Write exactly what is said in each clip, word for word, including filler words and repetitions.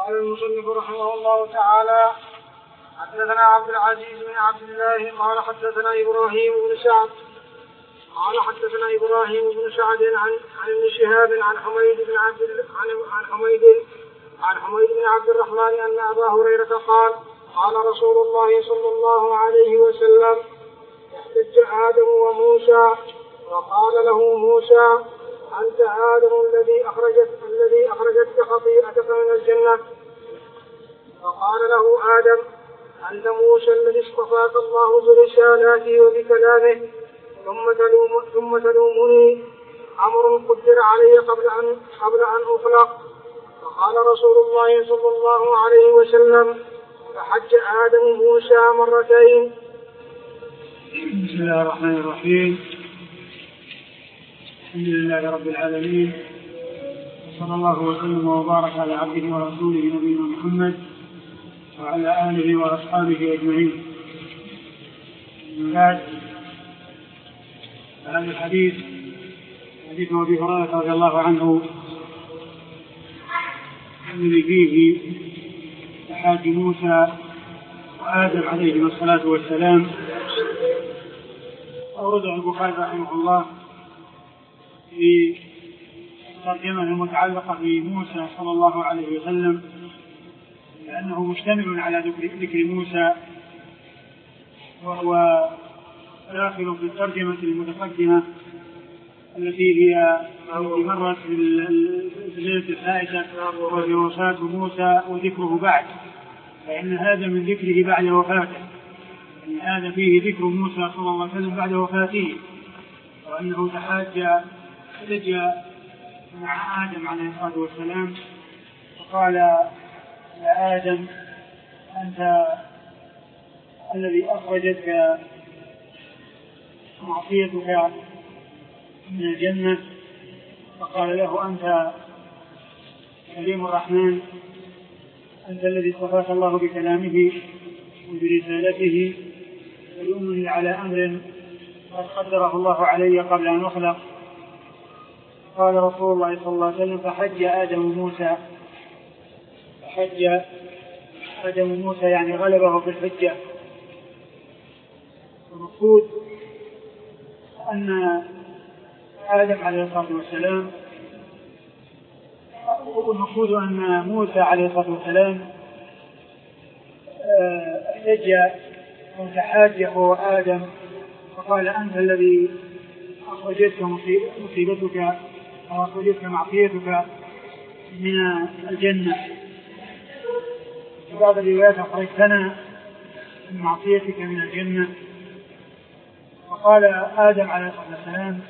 قال المصنف رحمه الله تعالى: حدثنا عبد العزيز بن عبد الله قال حدثنا إبراهيم بن سعد قال حدثنا إبراهيم بن سعد عن عن ابن شهاب عن حميد بن عبد عن حميد عن حميد بن عبد الرحمن أن أبا هريرة قال: قال رسول الله صلى الله عليه وسلم: احتج آدم وموسى وقال له موسى: أنت آدم الذي أخرجت الذي أخرجتك خطيئتك من الجنة. فقال له آدم: أنت موسى الذي اصطفاك الله برسالاته وبكلامه، ثم تلوم ثم تلومني أمر قدر علي قبل أن قبل أن أخلق. فقال رسول الله صلى الله عليه وسلم: فحج آدم موسى مرتين. بسم الله الرحمن الرحيم. الحمد لله رب العالمين، وصلى الله وسلم وبارك على عبده ورسوله نبينا محمد وعلى آله وأصحابه أجمعين. بعد هذا الحديث حديث أبي هريرة رضي الله عنه الذي فيه تحاج موسى وآدم عليهما الصلاة والسلام، أورده البخاري رحمه الله في الترجمة المتعلقة بموسى صلى الله عليه وسلم، لأنه مشتمل على ذكر موسى، وهو داخل في الترجمة المتقدمة التي هي التي مرت في الليلة الفائتة، وهي وفاة موسى وذكره بعد، فإن هذا من ذكره بعد وفاته، يعني هذا فيه ذكر موسى صلى الله عليه وسلم بعد وفاته، وأنه تحاج احتج مع آدم عليه الصلاة والسلام فقال: يا آدم، أنت الذي أخرجتك معصيتك من الجنة. فقال له: أنت كريم الرحمن، أنت الذي اصطفاك الله بكلامه وبرسالته، تلومني على أمر قد قدره الله علي قبل أن أخلق. قال رسول الله صلى الله عليه وسلم: فحج آدم موسى. فحج آدم موسى يعني غلبه في الحجة. المقصود أن آدم عليه الصلاة والسلام والمقصود أن موسى عليه الصلاة والسلام احتج وتحاج هو آدم، فقال: أنت الذي أخرجتك مصيبتك أو أخرجتك معصيتك من الجنة. في بعض الروايات: أخرجتنا من معصيتك من الجنة. فقال آدم عليه الصلاة والسلام: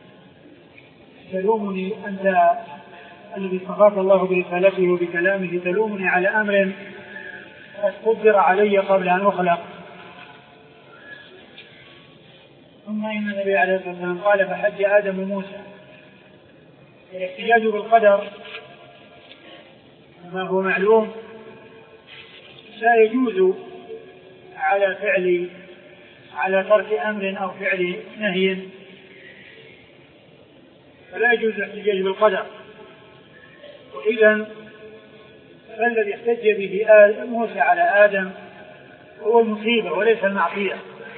تلومني، أنت الذي اصطفاك الله برسالته وبكلامه، تلومني على أمر قد قدر علي قبل أن أخلق. ثم إن النبي عليه الصلاة والسلام قال: فحج آدم موسى. الاحتجاج بالقدر ما هو معلوم لا يجوز على فعل على ترك أمر أو فعل نهي، فلا يجوز الاحتجاج بالقدر. وإذن فالذي احتج به موسى على آدم هو المصيبة وليس المعصية.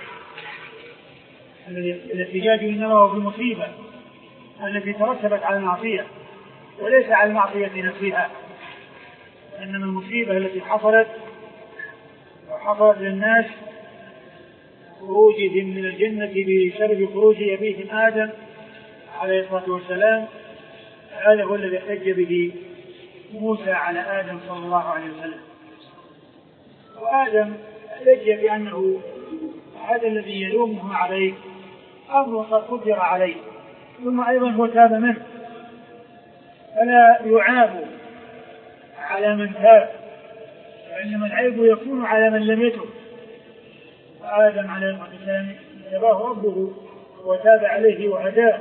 الاحتجاج إنما هو بالمصيبة التي ترتبت على المعصية وليس على المعصية نفسها، إنما المصيبة التي حصلت وحصلت للناس خروجهم من الجنة بسبب خروج أبيهم آدم عليه الصلاة والسلام، هذا هو الذي احتج به موسى على آدم صلى الله عليه وسلم. وآدم احتج بأنه هذا الذي يلومه عليه أمر قد قدر عليه، ثم أيضا هو تاب منه، فلا يعاب على من تاب، وإنما العيب يكون على من لم يتب. آدم عليه الصلاة والسلام تباه ربه وتاب عليه وهداه،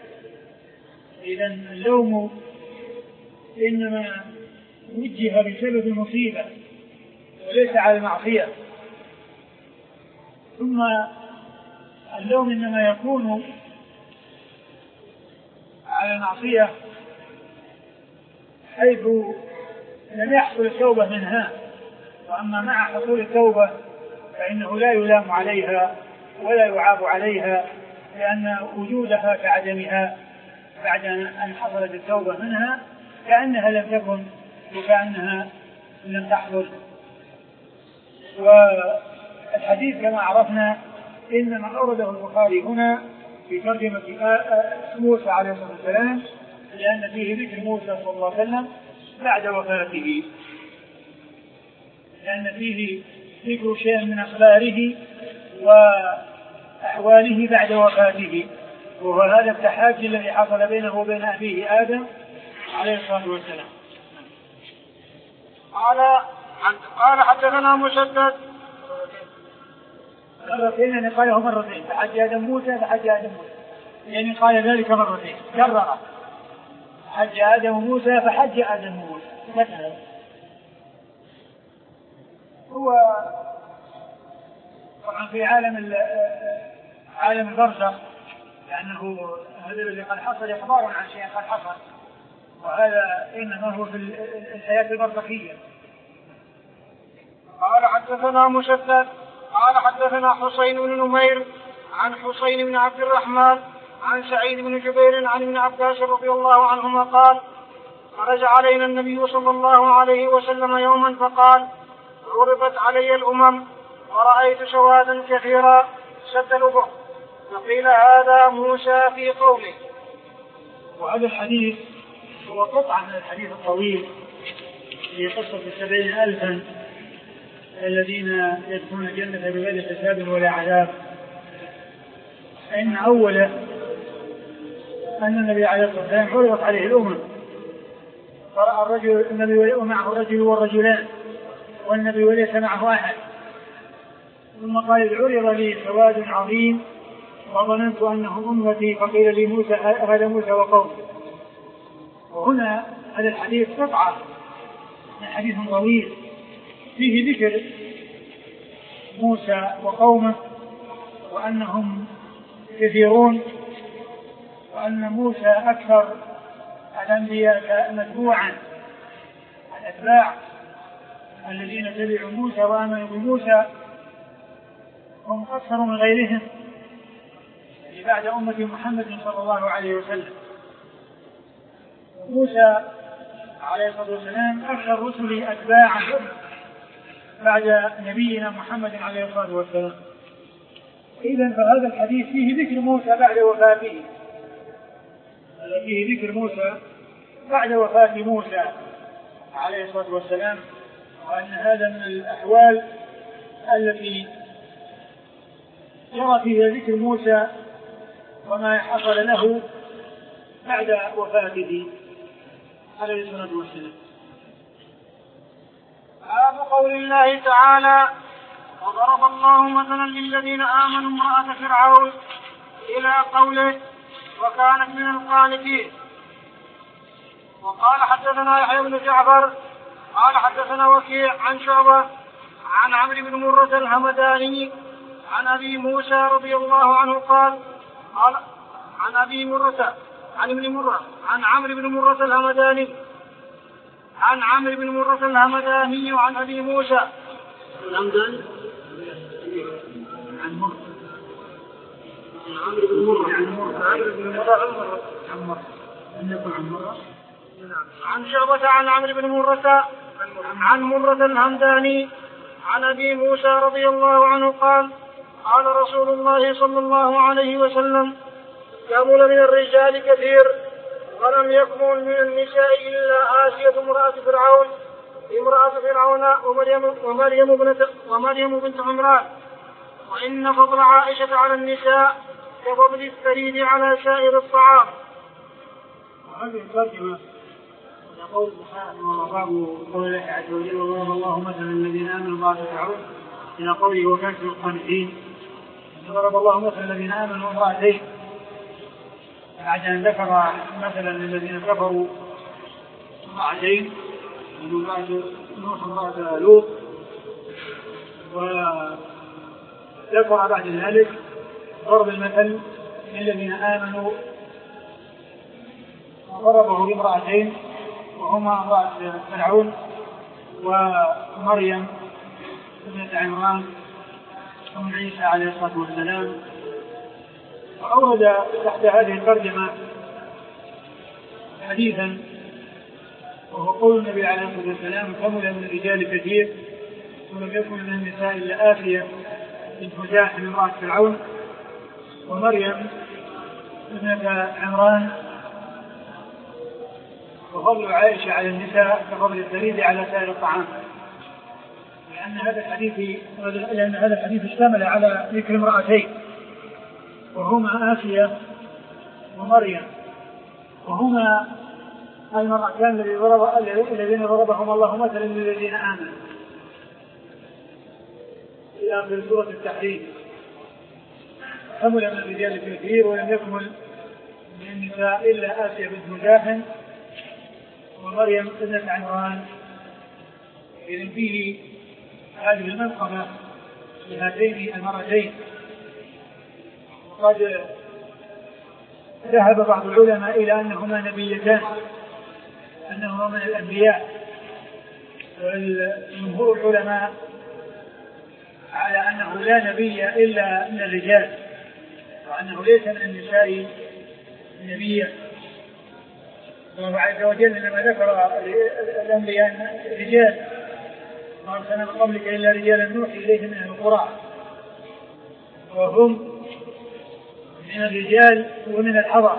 إذن اللوم إنما وجه بسبب المصيبة وليس على المعصية. ثم اللوم إنما يكون على المعصية حيث لم يحصل التوبة منها. وأما مع حصول التوبة فإنه لا يلام عليها ولا يعاب عليها، لأن وجودها كعدمها بعد أن حصلت التوبة منها كأنها لم تكن وكأنها لم تحصل. والحديث كما عرفنا إنما أورده البخاري هنا في ترجمة موسى عليه الصلاة والسلام لأن فيه ذكر موسى صلى الله عليه وسلم بعد وفاته، لأن فيه ذكر شيء من أخباره وأحواله بعد وفاته، وهو هذا التحاجي الذي حصل بينه وبين أبيه آدم عليه الصلاة والسلام. قال قال حدثنا مسدد مرتين، يعني قاله مرتين، فحج آدم موسى فحج آدم موسى، يعني قال ذلك مرتين كرر، حج آدم موسى فحج آدم موسى مثلا. هو طبعا في عالم عالم البرزخ، لأنه هذا الذي قد حصل إخبار عن شيء قد حصل، وهذا إنما هو في الحياة البرزخية. قال حدثنا مسدد قال حدثنا حسين بن نمير عن حسين بن عبد الرحمن عن سعيد بن جبير عن ابن عباس رضي الله عنهما قال: خرج علينا النبي صلى الله عليه وسلم يوما فقال: عرضت علي الأمم ورأيت سوادا كثيرا سد الأفق، فقيل هذا موسى في قوله. وهذا الحديث هو قطعة من الحديث الطويل في قصة السبعين ألفا الذين يدخلون الجنة بغير حساب ولا عذاب. فإن أوله أن النبي عليه الصلاة والسلام عرضت عليه الأمم، فرأى الرجل النبي ومعه الرجل والرجلان والنبي وليس معه أحد، ثم قال: عرض لي سواد عظيم وظننت أنه أمتي، فقيل لي موسى هذا موسى وقومه. وهنا هذا الحديث قطعة من حديث طويل فيه ذكر موسى وقومه وأنهم كثيرون، وأن موسى أكثر الأنبياء متبوعا، الأتباع الذين تبعوا موسى وآمنوا بموسى هم أكثر من غيرهم بعد أمة محمد صلى الله عليه وسلم. موسى عليه الصلاة والسلام أكثر رسل أتباعا بعد نبينا محمد عليه الصلاة والسلام. إذن فهذا الحديث فيه ذكر موسى بعد وفاته، فيه ذكر موسى بعد وفاة موسى عليه الصلاة والسلام، وأن هذا من الأحوال التي جرى فيها ذكر موسى وما حصل له بعد وفاته عليه الصلاة والسلام. باب قول الله تعالى: وضرب الله مثلا للذين آمنوا امرأة فرعون إلى قوله: وكانت من القانتين. وقال حدثنا يحيى بن جعفر قال حدثنا وكيع عن شعبة عن عمرو بن مرة الهمداني عن أبي موسى رضي الله عنه قال قال عن أبي مرة عن ابن مرة عن عمرو بن مرة الهمداني عن عمرو بن مرة الهمداني وعن أبي موسى الهمداني عن مرة عن عمرو بن مرة عن عمرو بن مرة عن مرة عن مرة عن شعبة عن عمرو بن مرة عن مرة الهمداني عن أبي موسى رضي الله عنه قال: قال رسول الله صلى الله عليه وسلم: كمل من الرجال كثير ولم يكمل من النساء إلا آسية امرأة فرعون امرأة فرعون ومريم, ومريم, بنت ومريم بنت عمران، وإن فضل عائشة على النساء كفضل الثريد على سائر الطعام. وهذه الترجمة يقول البخاري وباب قول الله عز وجل: وضرب الله مثلا الذين آمنوا امرأة فرعون إلى قوله: وكانت من القانتين. ضرب الله مثلا الذين آمنوا امرأتين بعد أن ذكر مثلا الذين كفروا امرأتين، امرأة نوح وامرأة لوط، وذكر بعد ذلك ضرب المثل للذين آمنوا وضربه لامرأتين وهما امرأة فرعون ومريم ابنة عمران أم عيسى عليه الصلاة والسلام. وأورد تحت هذه الترجمة حديثا وهو قول النبي عليه الصلاة والسلام: كمل من الرجال كثير ولم يكن من النساء إلا آسية بنت مزاحم امرأة فرعون، ومريم ابنة عمران، وفضل عائشة على النساء كفضل الثريد على سائر الطعام. لأن هذا الحديث لأن هذا الحديث اشتمل على ذكر امرأتين وهما آسية ومريم، وهما المرأتان الذين ضربهم الله مثلا للذين آمنوا إلى آخر سورة التحريم. كمل من الرجال كثير ولم يكمل من النساء إلا آسيا بنت مزاحم ومريم ابنة عمران. إذن فيه هذه المنقبة لهاتين المرتين. وقد ذهب بعض العلماء إلى أنهما نبيتان، أنهما من الأنبياء، والجمهور العلماء على أنه لا نبي إلا من الرجال، وأنه ليس من النساء نبيا. الله عز وجل لما ذكر الأنبياء رجال ما أرسلنا من قبلك إلا رجالا نوحي إليهم من القرى، وهم من الرجال ومن الحضر،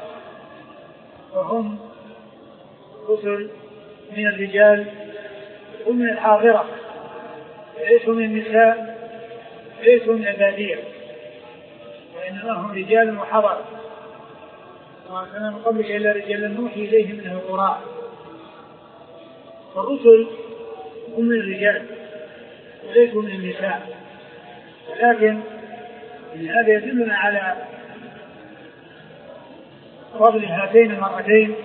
وهم رسل من الرجال ومن الحاضرة، ليسوا من النساء ليسوا من البادية، وإنما هم رجال وحضر. وأرسلنا من قبلك إلا رجالا نوحي إليهم من القرى. فالرسل هم من الرجال وليسوا من النساء، ولكن هذا يدلنا على فضل هاتين المرأتين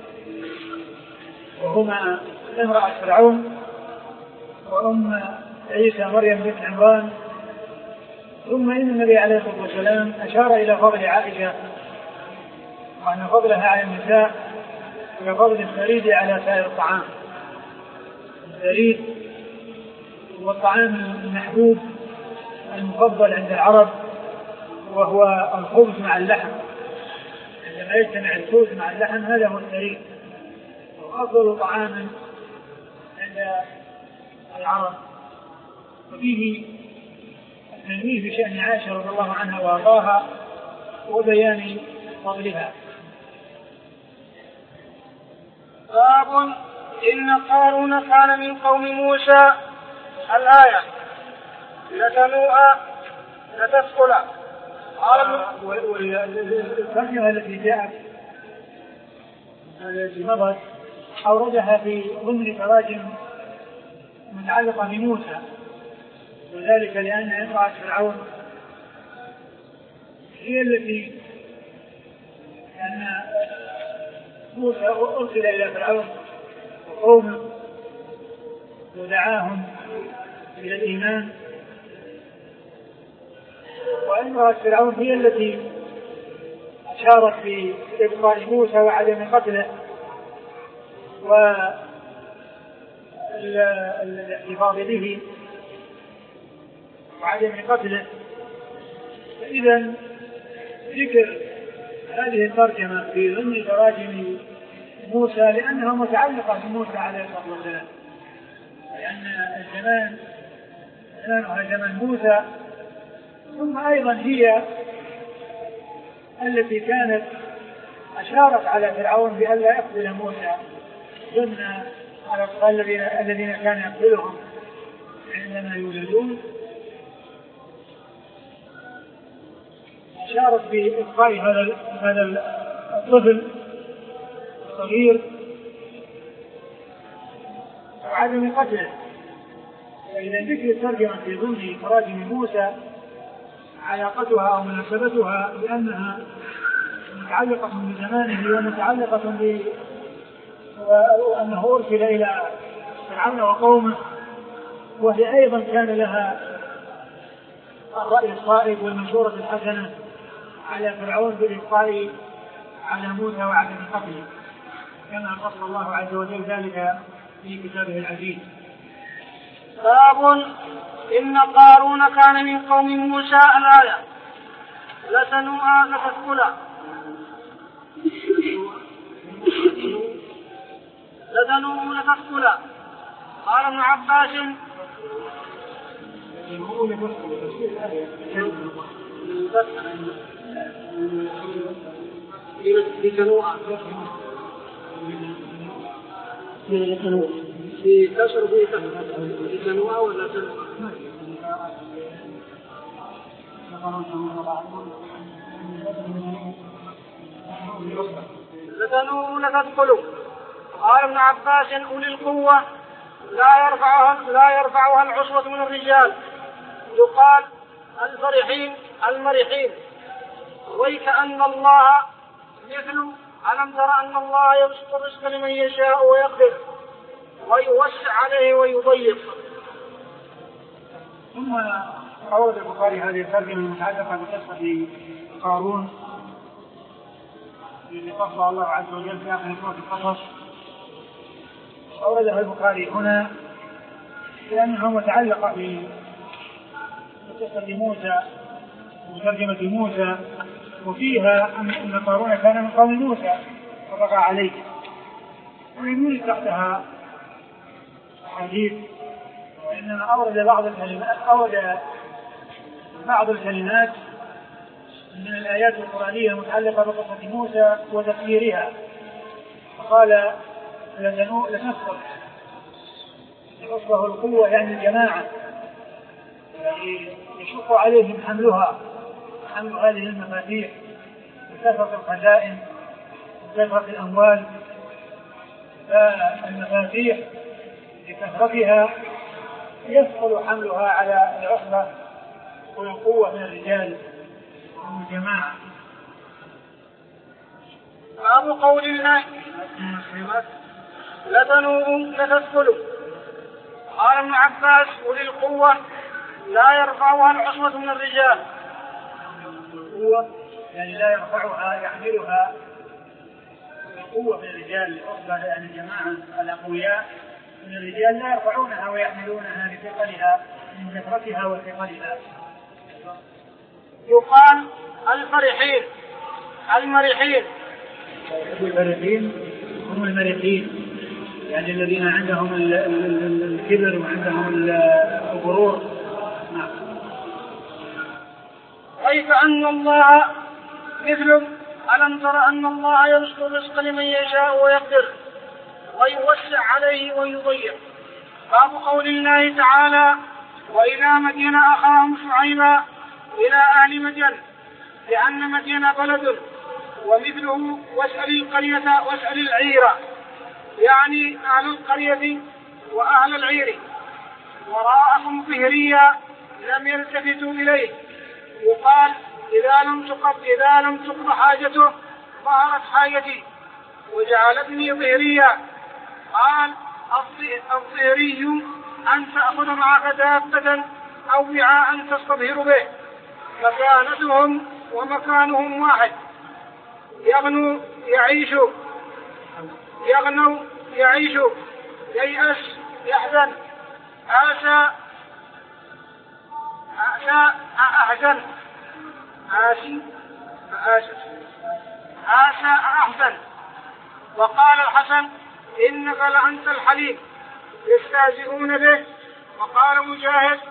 وهما امرأة فرعون وأم عيسى مريم بنت عمران. ثم إن النبي عليه الصلاة والسلام أشار إلى فضل عائشة وأن فضلها على النساء كفضل الثريد على سائر الطعام. الثريد هو الطعام المحبوب المفضل عند العرب، وهو الخبز مع اللحم. عندما يجتمع الخبز مع اللحم هذا هو الثريد، وأفضل طعام عند العرب. وفيه التنويه في شأن عائشة رضي الله عنها وأرضاها وبيان فضلها. باب إن قارون كان من قوم موسى. الآية: لتنوء لتسقل. والترجمة التي جاءت التي مضت أوردها في ضمن تراجم متعلقة بموسى، وذلك لأن امرأة فرعون هي التي أن موسى أرسل إلى فرعون وقومه ودعاهم إلى الإيمان، وامرأة فرعون هي التي أشارت في إبقاء موسى وعدم قتله والاحتفاظ به وعدم قتله. فإذا ذكر هذه الترجمة في ضمن تراجم موسى لأنها متعلقة بموسى عليه الصلاة والسلام، لأن الزمان زمانها زمن موسى، ثم أيضا هي التي كانت أشارت على فرعون بألا يقتل موسى ضمن الأطفال الذين كان يقتلهم عندما يولدون. أشارت بإبقاء هذا الطفل الصغير وعدم قتله. فإذا ذكر الترجمة في ضمن تراجم موسى علاقتها أو مناسبتها بأنها متعلقة بزمانه ومتعلقة ب وأنه أرسل إلى فرعون وقومه، وهي أيضا كان لها الرأي الصائب والمشورة الحسنة على فرعون بالإبقاء على موسى وعدم قتله، كما قص الله عز وجل ذلك في كتابه العزيز. باب إن قارون كان من قوم موسى الآية لتنوء لتثقلا لتنوء لتثقلا. قال ابن عباس لتنوء في كسر في لتنوء ولا تنوء لتنوء لتدخلوا. قال ابن عباس أولي القوة لا يرفعها لا يرفعها العصبة من الرجال، يقال الفرحين المرحين. ويكأن الله مثل ألم تر أن الله يبسط الرزق لمن يشاء ويقدر ويوسع عليه ويضيق. ثم أورد البخاري هذه الترجمة المتعلقة بقصة قارون الذي قص الله عز وجل في آخر سورة القصص. أوردها البخاري هنا لأنها متعلقة بقصة موسى وترجمة موسى، وفيها أن قارون كان من قوم موسى وبغى عليه، ويميل تحتها حديث. وإنما أورد بعض الكلمات أورد بعض الكلمات من الآيات القرآنية المتعلقة بقصة موسى وتفسيرها، فقال لتنوء لتثقل. العصبة القوة يعني الجماعة، يعني يشق عليهم حملها حمل هذه المفاتيح بكثرة الخزائن بكثرة الأموال. فالمفاتيح بكثرتها يثقل حملها على العصبة والقوة من الرجال ومن الجماعة. باب قول الله لتنوء لتثقلوا. قال ابن عباس أولي القوة لا يرفعها العصبة من الرجال. القوة يعني لا يرفعها يحملها القوة من الرجال، العصبة لأن الجماعة الأقوياء من الرجال لا يرفعونها ويحملونها لثقلها من كثرتها وثقلها. يقال الفرحين المرحين. الفرحين هم المرحين يعني الذين عندهم الكبر وعندهم الغرور. نعم. ويكأن الله مثل ألم تر أن الله يبسط الرزق لمن يشاء ويقدر ويوسع عليه ويضيق. باب قول الله تعالى وإلى مدين أخاهم شعيبا إلى أهل مدين لأن مدين بلد ومثله واسأل القرية واسأل العير، يعني أهل القرية وأهل العير. وراءهم ظهريا لم يلتفتوا إليه، يقال إذا لم تقض إذا لم تقض حاجته ظهرت حاجتي وجعلتني ظهريا. قال الظهري أن تأخذ معك دابة أو وعاء تستظهر به. مكانتهم ومكانهم واحد. يغنو يعيش يغنو يعيش ييأس يحزن آسى آسى أحزن آسي آسى آسى أحزن. وقال الحسن إنك لأنت الحليم يستهزئون به. وقال مجاهد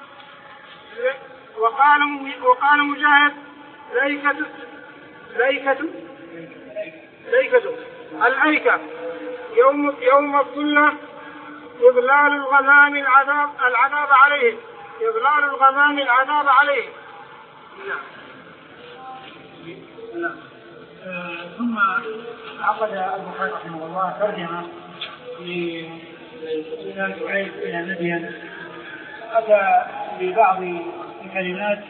وقال وقال مجاهد ليكة ليكة ليكة الأيكة يوم يوم الظلة إضلال الغمام العذاب العذاب عليهم إضلال الغمام العذاب عليهم. لا. آه ثم عقد البخاري رحمه الله ترجمة لسؤال شعيب إلى مدين. أتى ببعض الكلمات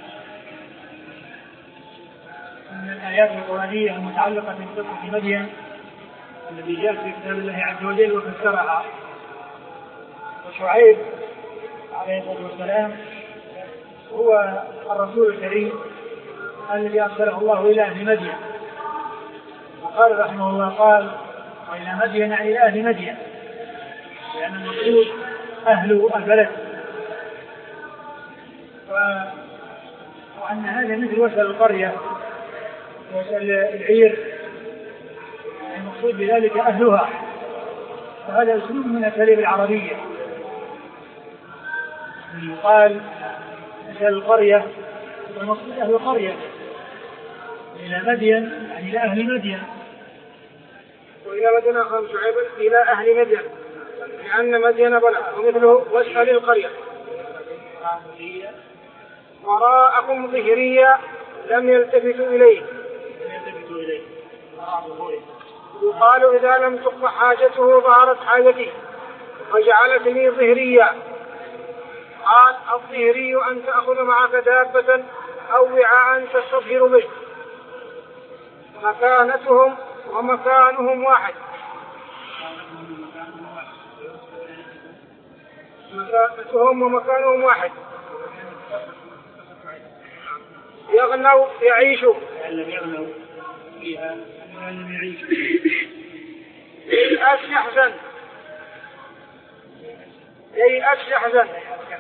من الآيات القرآنية المتعلقة بقصة مدين الذي جاء في كتاب الله عز وجل وفسرها. وشعيب عليه الصلاة والسلام هو الرسول الكريم الذي أرسله الله إلى أهل مدين. وقال رحمه الله قال وإلى مدين إلى أهل مدين، لأن المقصود أهل البلد وأن هذا مثل وسل القرية وسل العير المقصود بذلك أهلها، وهذا أسلوب من أساليب العربية. يقال وسل القرية والمقصود أهل القرية، إلى مدين يعني إلى أهل مدين، وإلى مدين أخر شعيب إلى أهل مدين لأن مدين بلد، ومثله واسأل القرية. وراءكم ظهريا لم يلتفتوا إليه. يقال إذا لم تقض حاجته ظهرت حاجته وجعلتني ظهريا. قال الظهري أن تأخذ معك دابة أو وعاء تستظهر به. مكانتهم ومكانهم واحد. مكانتهم ومكانهم واحد. يغنوا يعيشوا. يغنوا فيها لم يعيشوا. ييأس يحزن. ييأس يحزن.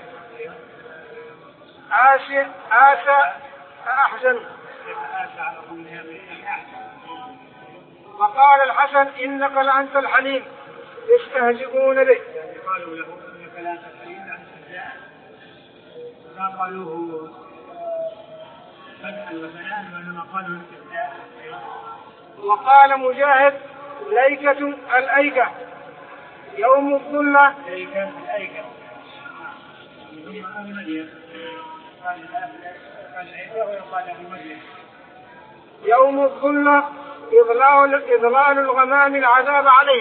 آسى آسى أحزن. وقال الحسن إنك لأنت الحليم يستهزئون به. قالوا له إنك لأنت الحليم عن السجاء، فقالوه فتحا وثناء وإنما قالوا السجاء. وقال مجاهد ليكة الأيكة يوم الظلة. ليكة الأيكة ثم المدين قال الأيكة ويقال المدين. يوم الظلة إضلال, إضلال الغمام العذاب عليه.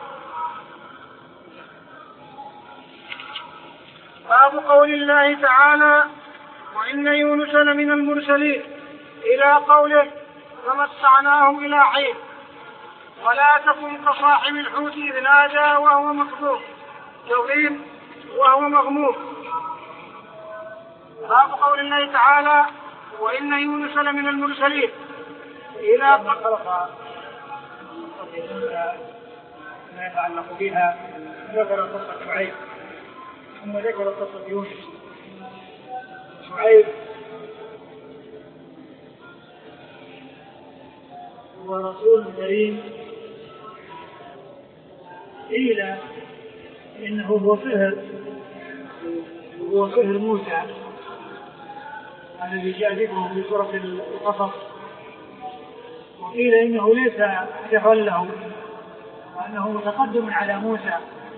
باب قول الله تعالى وإن يونس لمن المرسلين إلى قوله فمتعناهم إلى حين ولا تكن كصاحب الحوت إذ نادى وهو مكذوب يغيب وهو مغموم. باب قول الله تعالى وإن يونس لمن المرسلين إلى خلق ما يتعلق بها ذكر قصة شعيب ثم ذكر قصة يونس. شعيب هو رسول كريم، قيل إنه هو سحر هو سحر موسى الذي جاء ذكره في سورة القصص، وقيل إنه ليس سحرا له وأنه متقدم على موسى،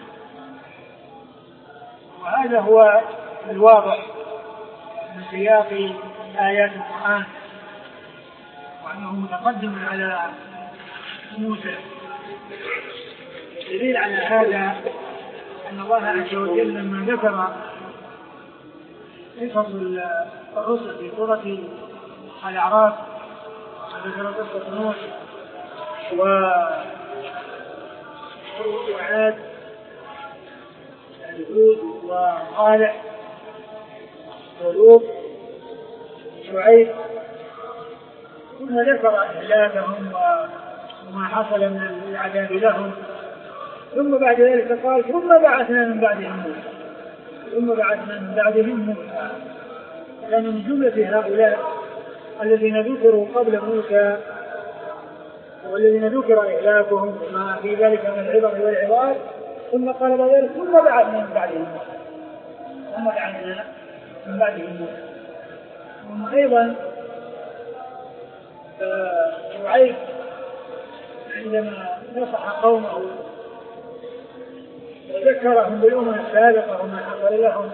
وهذا هو الواضح من سياق آيات القرآن وأنه متقدم على موسى. الدليل على هذا أن الله عز وجل لما ذكر قصص الرسل في سورة الأعراف ذكر قصة نوح وعاد هود وصالح ولوط وشعيب، ثم ذكر إهلاكهم وما حصل من العذاب لهم، ثم بعد ذلك قال ثم بعثنا من بعدهم موسى ثم بعثنا من بعدهم موسى. كان من جملة هؤلاء الذين ذكروا قبل موسى والذين ذكر إهلاكهم وما في ذلك من العبر والعظات، ثم قال بعد ذلك ثم بعثنا من بعدهم موسى ثم بعثنا من بعدهم موسى. وأيضا شعيب عندما نصح قومه وذكرهم بالأمم السابقة وما حصل لهم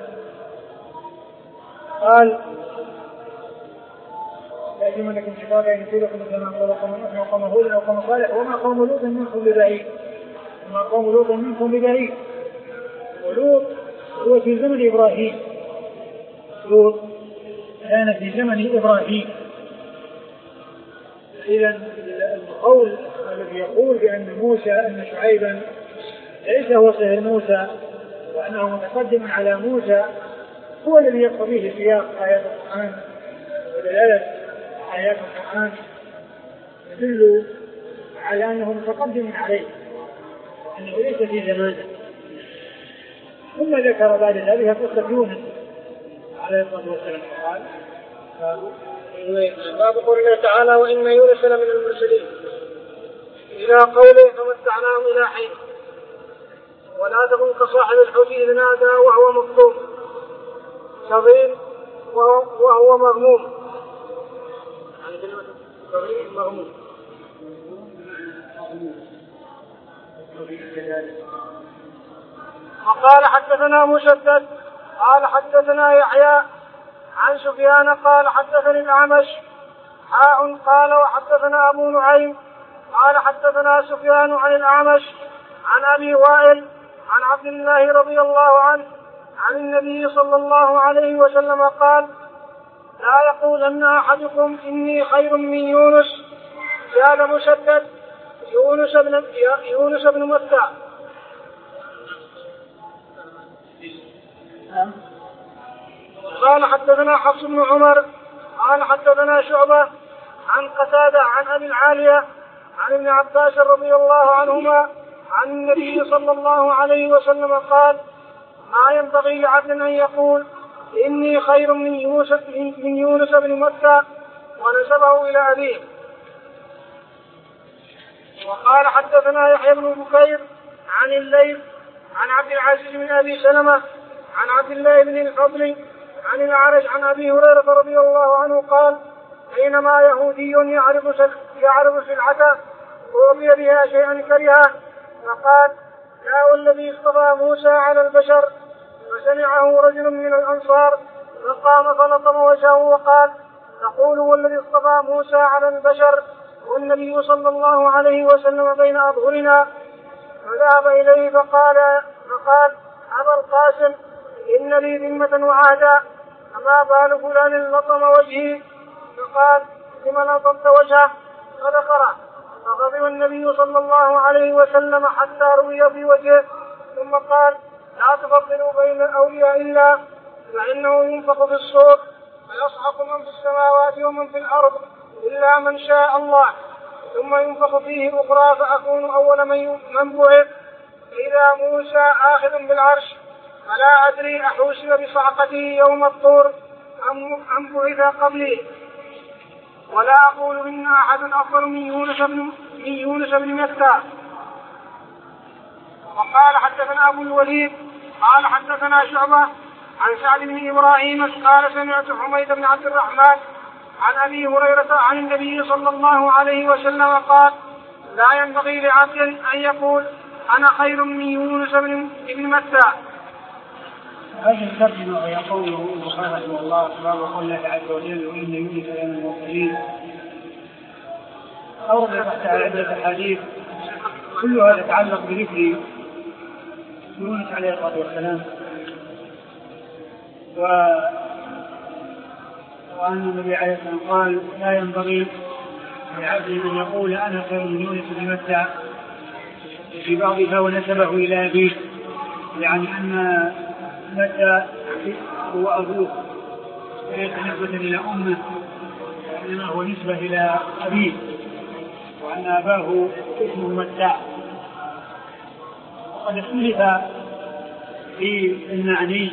قال لا يجرمنكم شقاق أن يصيبكم مثل ما أصاب قوم نوح وقوم هود وقوم صالح وما قوم لوط منكم ببعيد وما قوم لوط منكم ببعيد. ولوط هو في زمن إبراهيم، لوط كان في زمن إبراهيم. إذن القول الذي يقول بأن موسى أن شعيبا ليس هو سحر موسى وأنه متقدم على موسى هو الذي يقتضيه سياق آيات القرآن ودلالة آيات القرآن يدل على أنه متقدم عليه وأنه ليس في زمانه. ثم ذكر بعد ذلك قصة يونس عليه الصلاة والسلام قال باب قول الله تعالى وإن يونس لمن المرسلين إلى قوله فمتعناهم إلى حين ولا تكن كصاحب الحوت إذ نادى وهو مظلوم كظيم وهو مغموم يعني كلمة كظيم مغموم. وقال حدثنا مسدد قال حدثنا يحيى عن سفيان قال حدثني الأعمش حاء قال وحدثنا أبو نعيم قال حدثنا سفيان عن الأعمش عن أبي وائل عن عبد الله رضي الله عنه عن النبي صلى الله عليه وسلم قال لا يقولن أحدكم إني خير من يونس زاد مسدد يونس بن يونس بن متى. قال حدثنا حفص بن عمر قال حدثنا شعبة عن قتادة عن أبي العالية عن ابن عباس رضي الله عنهما عن النبي صلى الله عليه وسلم قال ما ينبغي لعبد أن يقول إني خير من يونس من يونس بن متى ونسبه إلى أبيه. وقال حدثنا يحيى بن بكير عن الليث عن عبد العزيز بن أبي سلمة عن عبد الله بن الفضل عن الأعرج عن أبي هريرة رضي الله عنه قال حينما يهودي يعرض يعرض سلعته أعطي بها شيئا كرهه فقال لا والذي اصطفى موسى على البشر فسمعه رجل من الأنصار فقام فلطم وجهه وقال تقول والذي اصطفى موسى على البشر والنبي صلى الله عليه وسلم بين أظهرنا. فذهب إليه فقال فقال أبا القاسم إن لي ذمة وعهدا فما بال فلان لطم وجهي فقال لم لطمت وجهه فذكره فغضب النبي صلى الله عليه وسلم حتى روي في وجهه ثم قال لا تفضلوا بين الأولياء إلا فإنه ينفخ في الصور فيصعق من في السماوات ومن في الأرض إلا من شاء الله ثم ينفخ فيه أخرى فأكون أول من بعث إذا موسى آخذ بالعرش فلا أدري أحوسب بصعقته يوم الطور أم بعث قبلي ولا أقول إن أحد أفضل من يونس بن من يونس بن متى. وقال حدثنا أبو الوليد قال حدثنا شعبة عن سعد بن إبراهيم قال سمعت حميد بن عبد الرحمن عن أبي هريرة عن النبي صلى الله عليه وسلم قال لا ينبغي لعبد أن يقول أنا خير من يونس بن متى. هذه الترجمة وهي قوله البخاري رحمه الله باب قول الله عز وجل وإن يونس لمن المرسلين أورد تحتها عدة أحاديث كلها تتعلق بذكر يونس عليه الصلاة والسلام و... وأن النبي عليه الصلاة والسلام قال لا ينبغي لعبد أن يقول أنا خير من يونس بن متى في بعضها ونسبه إلى أبيه يعني أن متى هو أبوه ليس نسبة إلى أمه وإنما هو نسبة إلى أبيه وأن أباه اسمه متى. وقد اختلف في المعني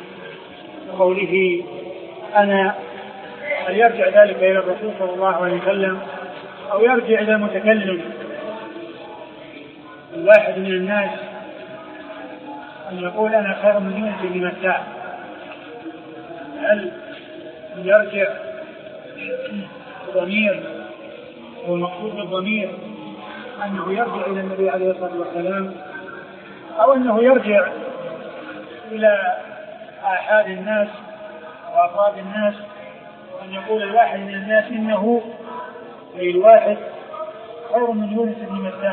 قوله أنا هل يرجع ذلك إلى الرسول صلى الله عليه وسلم أو يرجع إلى المتكلم الواحد من الناس أن يقول أنا خير من يونس بن متى. هل يرجع الضمير والمقصود بالضمير أنه يرجع إلى النبي عليه الصلاة والسلام أو أنه يرجع إلى آحاد الناس وأفراد الناس وأن يقول الواحد من الناس إنه أي الواحد خير من يونس بن متى.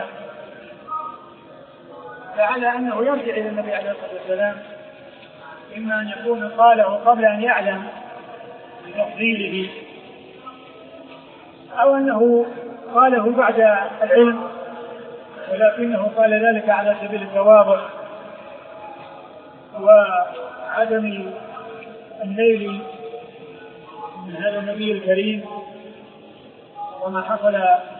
فعلى أنه يرجع إلى النبي عليه الصلاة والسلام إما أن يكون قاله قبل أن يعلم بتفضيله أو أنه قاله بعد العلم ولكنه قال ذلك على سبيل التواضع وعدم الليل من هذا النبي الكريم وما حصل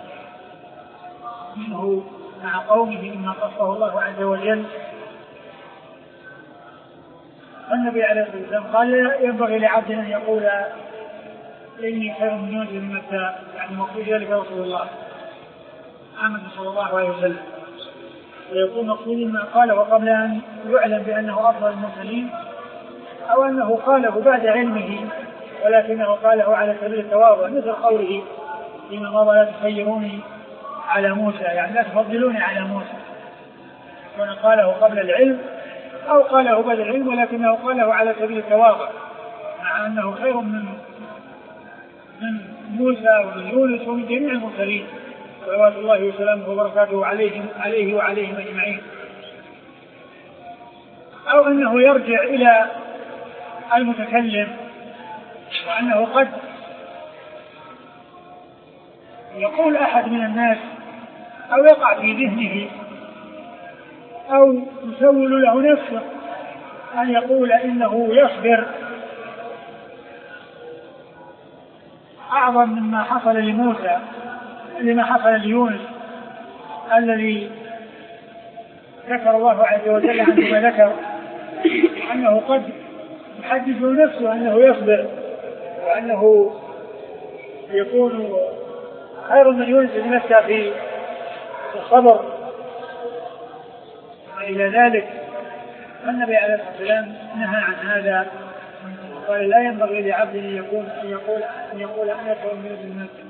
منه مع قومه مما قصه الله عز وجل. النبي عليه الصلاة والسلام قال ينبغي لعبد أن يقول إني خير من يونس بن متى، يعني مقصود ذلك رسول الله محمد صلى الله عليه وسلم، ويكون مقصود ما قاله قبل أن يعلم بأنه أفضل المرسلين، أو أنه قاله بعد علمه ولكنه قاله على سبيل التواضع، مثل قوله فيما مضى لا تخيروني على موسى، يعني لا تفضلوني على موسى، وأن قاله قبل العلم أو قاله بعد العلم ولكنه قاله على سبيل التواضع، مع أنه خير من من موسى ومن يونس ومن جميع المرسلين صلوات الله وسلامه وبركاته عليهم عليه وعليهم أجمعين. أو أنه يرجع إلى المتكلم، وأنه قد يقول أحد من الناس أو يقع في ذهنه أو يسول له نفسه أن يقول إنه يصبر أعظم مما حصل لموسى لما حصل ليونس الذي ذكر الله عز وجل عندما ذكر أنه قد يحدث نفسه أنه يصبر وأنه يكون خير من يونس بن متى في الصبر وإلى ذلك. النبي عليه الصلاة والسلام نهى عن هذا، قال لا ينبغي لعبد أن يكون أن يقول أن يقول أنا خير من يونس بن متى.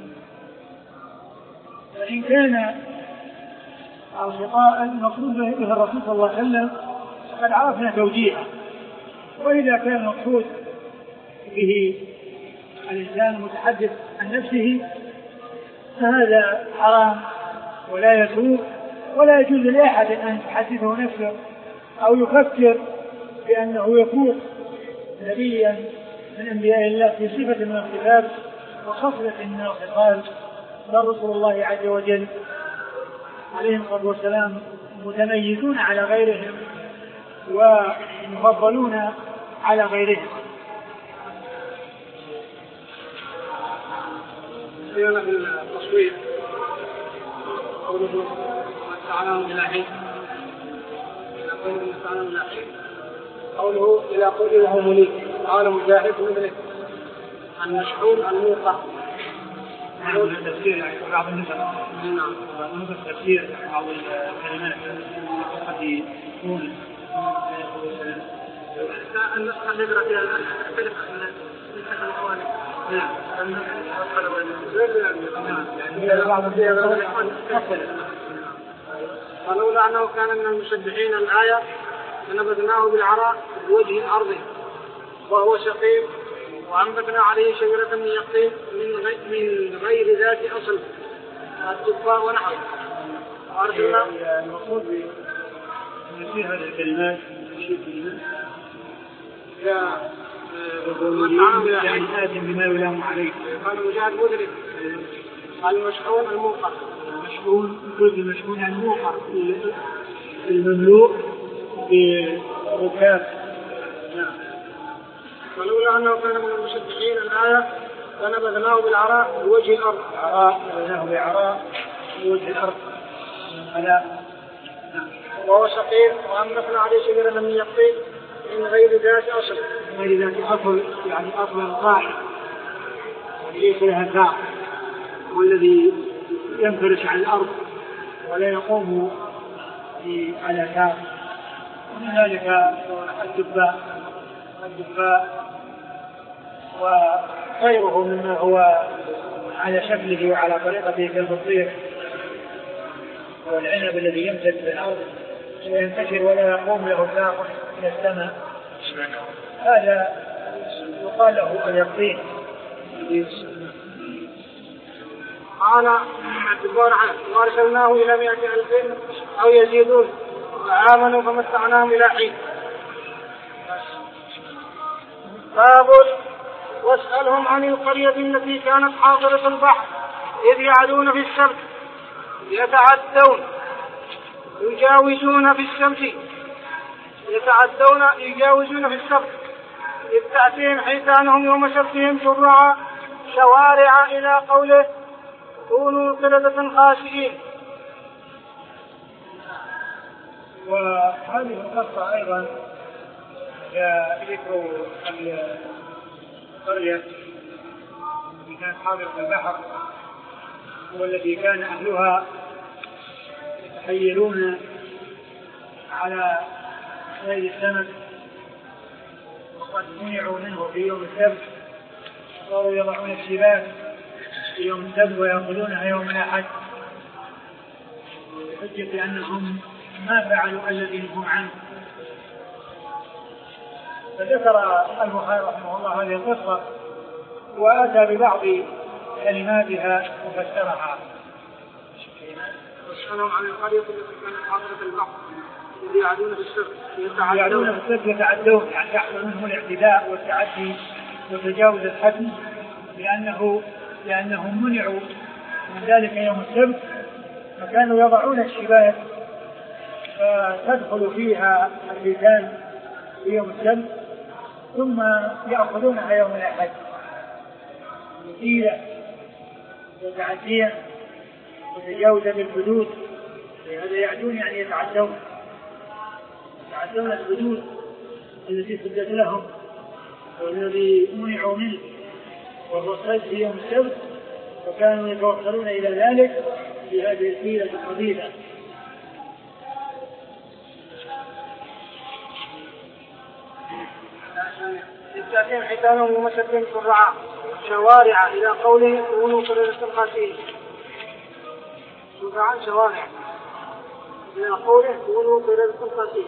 فإن كان الخطاء المقصود به الرسول صلى الله عليه وسلم فقد عرفنا توجيهه، وإذا كان المقصود به الإنسان المتحدث عن نفسه فهذا حرام ولا يسوء، ولا يجوز لأحد أن يحدثه نفسه أو يفكر بأنه يكون نبيا من أنبياء الله في صفة من الصفات وخصلة من الخصال، بل رسول الله عز وجل عليهم الصلاة والسلام متميزون على غيرهم ومفضلون على غيرهم. سيرنا في التصوير قوله واستعانوا بالله قوله إلى قوله وهو منيب. قال مجاهد مثله المشحون الموقع نعم التفسير يعني بعض النسخ نعم نسخ التفسير بعض الكلمات قد يكون النسخة النذرة فيها تختلف عن نسخ الإخوان. نعم يعني بعض الإخوان تختلف. ولولا أنه كان من المشبهين الآية فنبذناه بالعراء بوجه الأرض وهو شقيم وأنبتنا عليه شجرة من يقطين من غير ذات أصل التفاح ونحوه. وأرسلنا المقصود في هذه الكلمات يعني آدم بما يلام عليه. قال مجاهد مدرك المشحون الموقع. المشحون جزء المشحون يعني الموقع المملوء بركاب. ولولا أنه كان من المشبهين الآية فنبذناه بالعراء بوجه الأرض. عراء نبذناه بعراء بوجه الأرض وهو شقيق وأنبتنا عليه شجرة من يقطين من غير ذات أصل. من غير ذات أصل يعني أصل قائم وليس لها ثار، والذي ينفرش عن الأرض ولا يقوم على ثار. ومن ذلك الدباء الدباء وغيره مما هو على شكله وعلى طريقته كالبطيخ والعنب الذي يمتد في الأرض وينتشر ولا يقوم له ساق إلى السماء، هذا يقال له اليقطين. قال الدبار عنه وارسلناه إلى مئة ألف أو يزيدون فآمنوا فمتعناهم إلى حين. باب واسألهم عن القرية التي كانت حاضرة البحر إذ يعدون في السبت يتعدون يجاوزون في السبت يتعدون يجاوزون في السبت إذ تأتيهم حيتانهم يوم سبتهم شرعا شوارع إلى قوله كونوا قردة خاسئين. وهذه القصة أيضا جاء ذكر القرية التي كانت حاضرة البحر والتي كان أهلها يتحيلون على صيد السمك وقد منعوا منه في يوم السبت، صاروا يضعون الشباك في يوم السبت ويأخذونها يوم الأحد بحجة أنهم ما فعلوا الذي نهوا عنه. فذكر البخاري رحمه الله هذه القصة وأتى ببعض كلماتها وفسرها. واسألهم عن القرية التي كانت حاضرة البحر الذي يعدون في السبت يعدون في السبت يتعدون، يعني يحصل منهم الاعتداء والتعدي وتجاوز الحد لأنه لأنهم منعوا من ذلك يوم السبت، فكانوا يضعون الشباك فتدخل فيها الحيتان في يوم السبت ثم يأخذونها يوم الأحد مثيرة وتعديا وتجاوزا بالحدود. هذا يعدون يعني يتعدون يتعدون الحدود التي سدت لهم والذي منعوا منه وهو الصيد في يوم السبت، وكانوا يتوصلون إلى ذلك بهذه الحيلة القبيحة. يستأتيهم حيتانهم ومسكين في الرعاء شوارع إلى قوله كونوا قردة خاسئين. شوارع شوارع إلى قوله كونوا قردة خاسئين.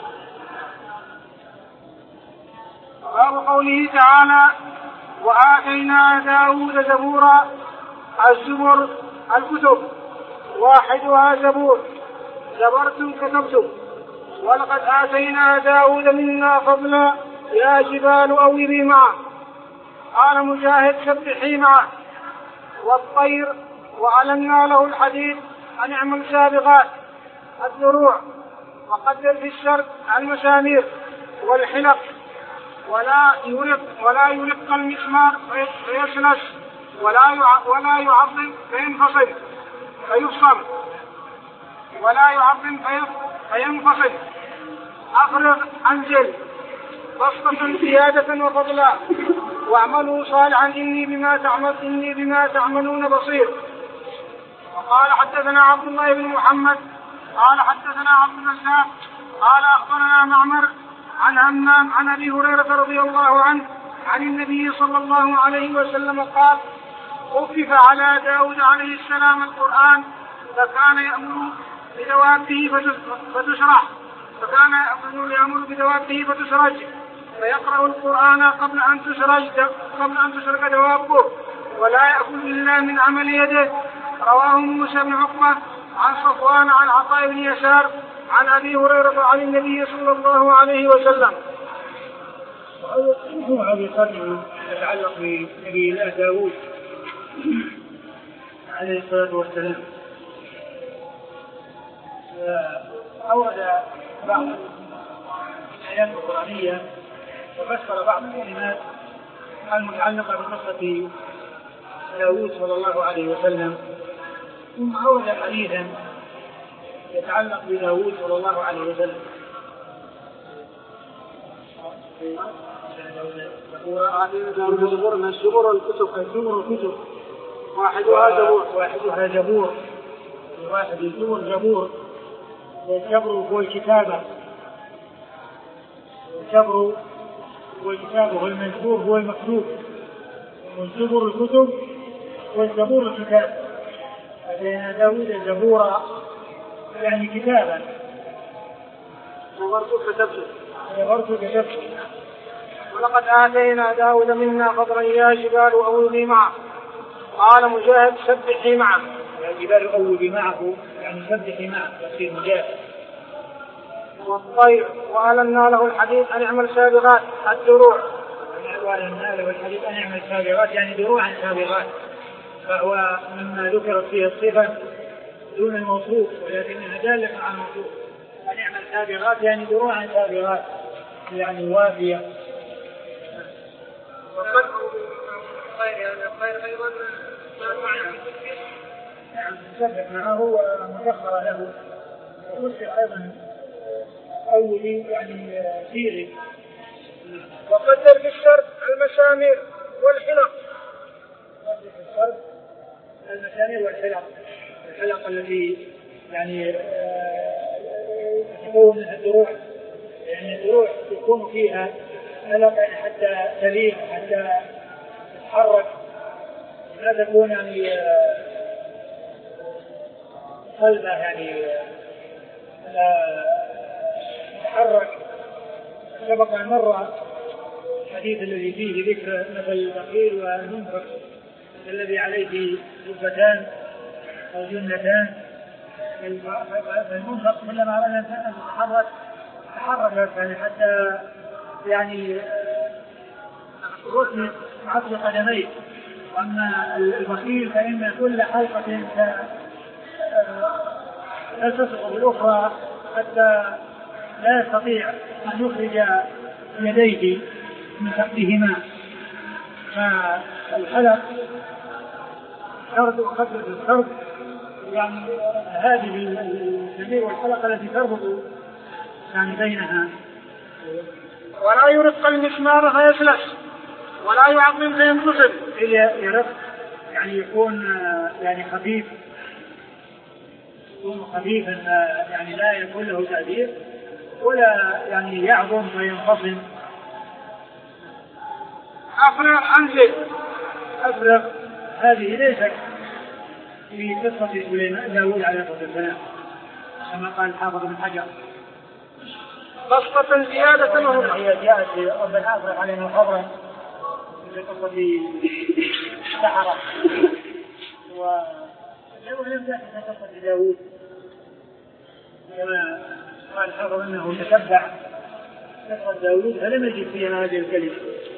باب قوله تعالى وآتينا داود زبورا. الزبر الكتب، واحدها زبور زبرتم كتبتم. ولقد آتينا داود منا فضلا يا جبال أوبي معه. قال مجاهد سبحي معه. والطير وألنا له الحديد أن اعمل سابغات الذروع وقدر في السرد المسامير والحلق ولا يلق ولا يلق المسمار فيسلس ولا ولا يعظم فينفصل فيفصل ولا يعظم فينفصل. أفرغ أنزل بسطة زيادة وفضلا واعملوا صالحا إني بما تعمل إني بما تعملون بصير. وقال حدثنا عبد الله بن محمد قال حدثنا عبد الرزاق قال أخبرنا معمر عن همام عن أبي هريرة رضي الله عنه عن النبي صلى الله عليه وسلم قال خفف على داود عليه السلام القرآن فكان يأمر بدوابه فتشرح فكان يأمر بدوابه فتسرج فيقرأ القرآن قبل أن تسرج قبل أن تسرج دوابه ولا يأكل إلا من عمل يده. رواه موسى بن عقبة عن صفوان عن عطاء بن يسار عن أبي هريرة عن النبي صلى الله عليه وسلم. هذه القصة تتعلق بنبي الله داود عليه الصلاة والسلام. أورد بعض الآيات القرآنية وفسر بعض الكلمات المتعلقة بقصة داود صلى الله عليه وسلم، ثم أورد حديثا يتعلق بداود صلى الله عليه وسلم. الزبور الزبور الكتب الزبور الكتب واحدها زبور واحدها زبور واحد الزبور زبور. والجبر هو الكتابة والجبر هو الكتابة والمزبور هو المكتوب والزبور الكتب والزبور الكتاب. فإن داود زبورا يعني كتابا زبرت كتبت زبرت كتبت. ولقد آتينا داود منا فضلا يا جبال أوبي معه. قال مجاهد سبحي معه. يا جبال أوبي معه يعني سبحي معه يصير مجاهد. والطير وألنا له الحديد أن يعمل سابغات الدروع. وألنا له الحديد أن يعمل سابغات يعني دروعا سابغات، فهو مما ذكرت فيه الصفة دون الموصوف ولكنها دالة على الموصوف. أن يعمل سابغات يعني دروعا سابغات يعني وافية. وقد الطير يعني الطير أيضا نعم مسبح معه ومسخر له ومسبح أيضا أولي يعني سيري وقدر في السرد المسامير والحلق. قدر في السرد المسامير والحلق، الحلق التي يعني تكون منها الدروع، يعني الدروع يكون فيها حلق حتى تلين حتى تتحرك، لا تكون يعني صلبة يعني لا تتحرك. سبق أن مر الحديث الذي فيه ذكر مثل البخيل والمنفق الذي عليه جبتان أو جنتان. المنفق كلما أراد أن يتحرك تحرك يعني حتى يعني رسل عقل قدميه. وأما البخيل فإن كل حلقة تلتصق بالأخرى حتى لا يستطيع أن يخرج يديه من تحتهما. فالحلق الشرد وقدر الشرد يعني هذه الجميع والحلقة التي تربط يعني بينها. ولا يرق المسمار فيسلس ولا يعظم فينتصب. يرق يعني يكون يعني خفيف، يكون خفيفا يعني لا يكون له تأثير، ولا يعني يعظم وينفصل. أفرغ أنزل. أفرغ هذه ليست في قصة سليمان داود عليه الصلاة والسلام كما قال الحافظ بن حجر، بسطة زيادة وهو هي جاءت ربنا أفرغ علينا صبرا في قصة السحرة، ولو لم تأتي في قصة داود كما قال الحافظ أنه تتبع قصة داود فلم يجد فيها هذه الكلمة.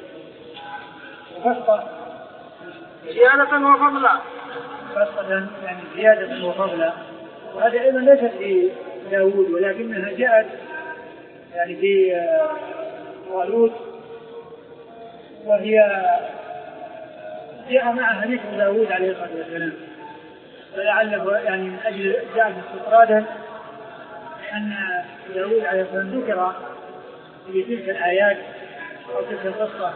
وبسطة زيادة وفضلا، بسطة يعني زيادة وفضلا، وهذا أيضا ليست في داود ولكنها جاءت يعني في طالوت، وهي جاء معها ذكر داود عليه الصلاة والسلام، فلعله يعني من أجل جاءت استطرادا لأن داود عليه الصلاة والسلام ذكر في تلك الآيات أو تلك القصة.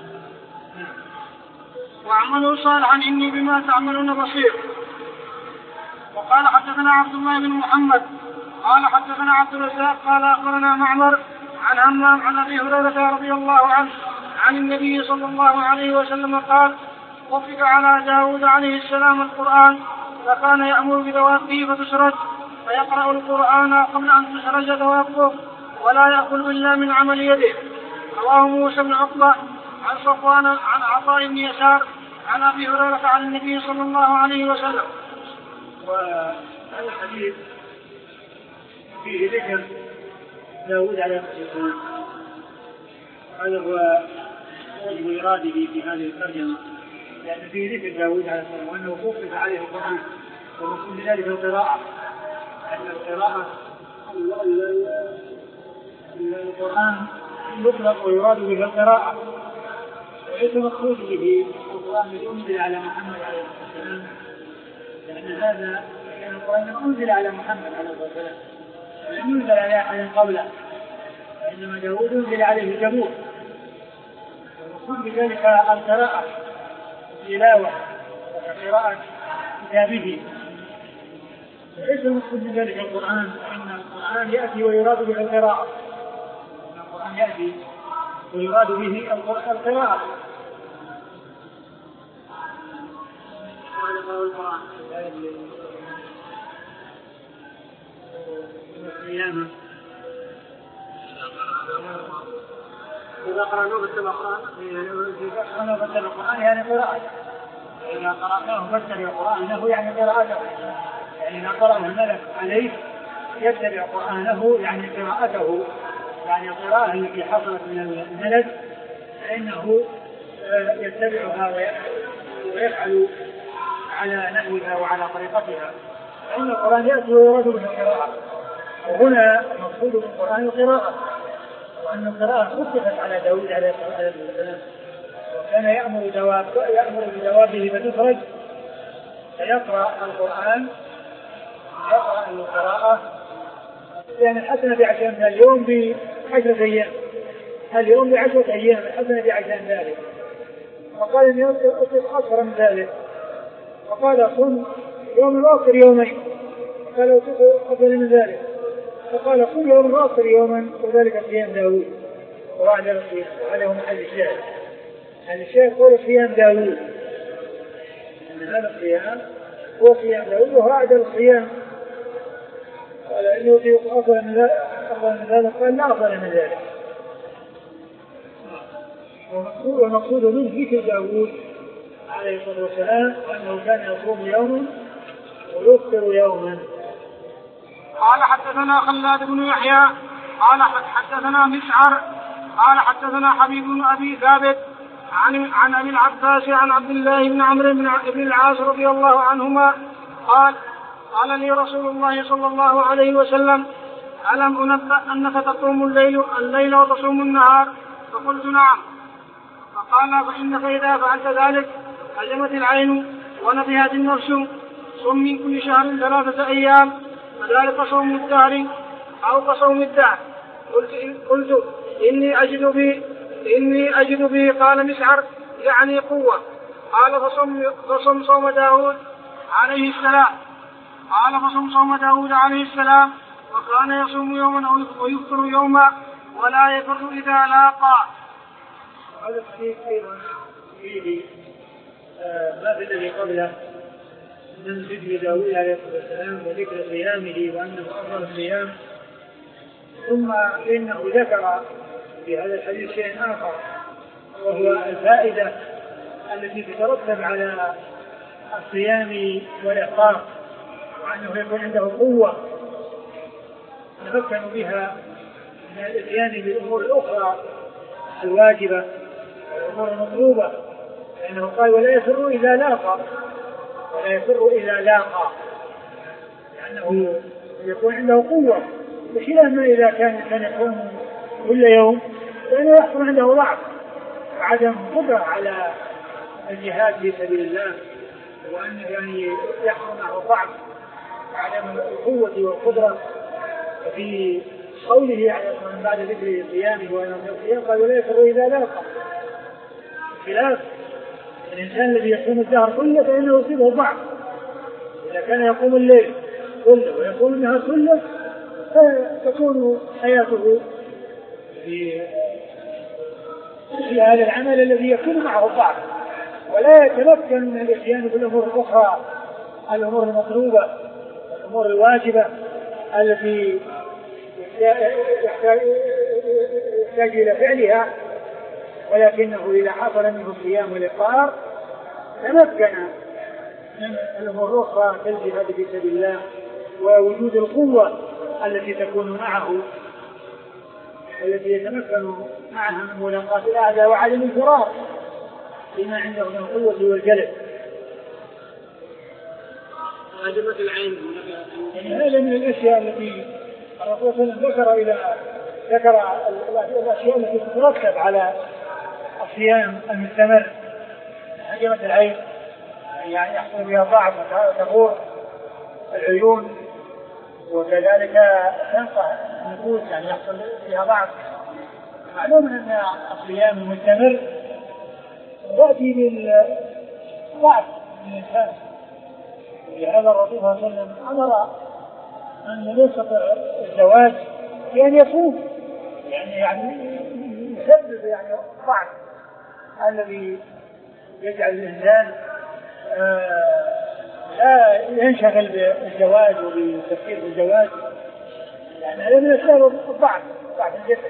وعملوا صالحا إني بما تعملون بصير. وقال حدثنا عبد الله بن محمد قال حدثنا عبد الرزاق قال أخبرنا معمر عن همام عن أبي هريرة رضي الله عنه عن النبي صلى الله عليه وسلم قال: وفق على داود عليه السلام القرآن فكان يأمر بدوابه فتسرج فيقرأ القرآن قبل أن تسرج دوابه ولا يأكل إلا من عمل يده. رواه موسى بن عقبة عن صفوان عن عطاء بن يسار عن أبي هريرة عن النبي صلى الله عليه وسلم. وهذا الحديث فيه ذكر داود عليه الصلاة والسلام، هذا هو وجه إراده في هذه الترجمة، لأن فيه ذكر داود عليه الصلاة والسلام وأنه خفف عليه القرآن ومقصود ذلك القراءة، أن القراءة القرآن يطلق ويراد به القراءة وليس مقصود به القرآن الذي أنزل على محمد عليه الصلاة والسلام، لأن هذا كان القرآن أنزل على محمد عليه الصلاة والسلام لم ينزل على أحد قبله، وإنما داود أنزل عليه الجبور، والمقصود بذلك القراءة والتلاوة وقراءة كتابه، وليس المقصود بذلك القرآن، فإن القرآن يأتي ويراد به القراءة، القرآن يأتي ويراد به القراءة. القرآن القيامة إذا قرأناه فاتبع القرآن إذا فاتبع القرآن يعني قراءة، إذا قرأناه فاتبع القرآن يعني قراءته، يعني إذا قرأه الملك عليه يتبع قرآنه يعني قراءته، يعني القراءة التي حصلت من الملك فإنه يتبعها ويفعل على نحوها وعلى طريقتها، فإن القرآن يأتي ويراد به القراءة، وهنا مقصود بالقرآن القراءة، وأن القراءة خففت على داود عليه الصلاة والسلام، وكان يأمر دواب يأمر بدوابه فتخرج فيقرأ القرآن يقرأ القراءة، يعني الحسنة بعشر من اليوم بعشرة أيام اليوم بعشرة أيام الحسنة بعشر ذلك، فقال إني أطلق أكثر من ذلك، فقال صم يوم الآخر يومين، قال أطلق أكثر من ذلك، فقال صم يوم الآخر يوما، وذلك صيام داوود. وعلى الصيام وعليه محل الشاهد، محل الشاهد قول صيام داوود، أن هذا الصيام هو صيام داوود وهو أعدل الصيام. قال إنه أطلق أكثر من ذلك، قال لا أفضل من ذلك. والمقصود منه ذكر داوود عليه الصلاة والسلام أنه كان يصوم يوما ويفطر يوما. قال حدثنا خلاد بن يحيى قال حدثنا مسعر قال حدثنا حبيب بن أبي ثابت عن عن أبي العباس عن عبد الله بن عمرو بن العاص رضي الله عنهما قال قال لي رسول الله صلى الله عليه وسلم ألم أنبأ أنك تقوم الليل الليل وتصوم النهار؟ فقلت نعم. فقال فإنك إذا فعلت ذلك هجمت العين ونفهت النفس، صم من كل شهر ثلاثة أيام، فذلك صوم الدهر أو كصوم الدهر. قلت, قلت إني أجد به إني أجد به قال مسعر يعني قوة. قال فصم, فصم صوم داود عليه السلام قال فصم صوم داود عليه السلام وكان يصوم يوما ويفطر يوما ولا يفر إذا لاقى. هذا الحديث أيضا فيه ما في الذي قبله من ذكر داود عليه الصلاة والسلام وذكر صيامه وأنه أفضل الصيام، ثم إنه ذكر في هذا الحديث شيء آخر وهو الفائدة التي تترتب على الصيام والإفطار، وأنه يكون عنده قوة يتمكن بها من الإتيان بالأمور الأخرى الواجبة والأمور المطلوبة، لأنه قال ولا يفر إذا لاقى ولا يفر إذا لاقى، لأنه يكون عنده قوة، بخلاف ما إذا كان كان يقوم كل يوم لأنه يحصل عنده ضعف وعدم قدرة على الجهاد في سبيل الله، وأنه يعني يحصل معه ضعف وعدم القوة والقدرة. في قوله عليه الصلاة والسلام بعد ذكر صيامه وأنه الصيام قال ولا يفر إذا لاقى، خلاف الإنسان الذي يقوم الدهر كله فإنه يصيبه ضعف، إذا كان يقوم الليل كله ويقوم النهار كله فتكون حياته في في هذا العمل الذي يكون معه الضعف، ولا يتمكن من الاتيان بالأمور الأخرى، الأمور المطلوبة الأمور الواجبة التي يحتاج إلى فعلها، ولكنه إذا حصل منه الصيام والإفطار تمكن من الأمور الأخرى كالجهاد في سبيل الله ووجود القوة التي تكون معه التي يتمكن معها من ملاقاة الأعداء وعدم الفرار بما عنده من القوة والجلد. هاجمت العين يعني هذا من الأشياء التي الرسول صلى الله عليه وسلم ذكر إلى ذكر الأشياء التي تترتب على الصيام المستمر. هاجمت العين يعني يحصل بها ضعف وتغور العيون، وكذلك تنقى النفوس يعني يحصل فيها ضعف. معلوم أن الصيام المستمر يأتي بالضعف من الإنسان، لهذا الرسول صلى الله عليه وسلم أمر أن يستطيع الزواج بأن يصوم، يعني يعني يسبب يعني الضعف الذي يجعل الإنسان آه لا ينشغل بالزواج وبالتفكير بالزواج، يعني هذا من أسباب الضعف ضعف الجسد.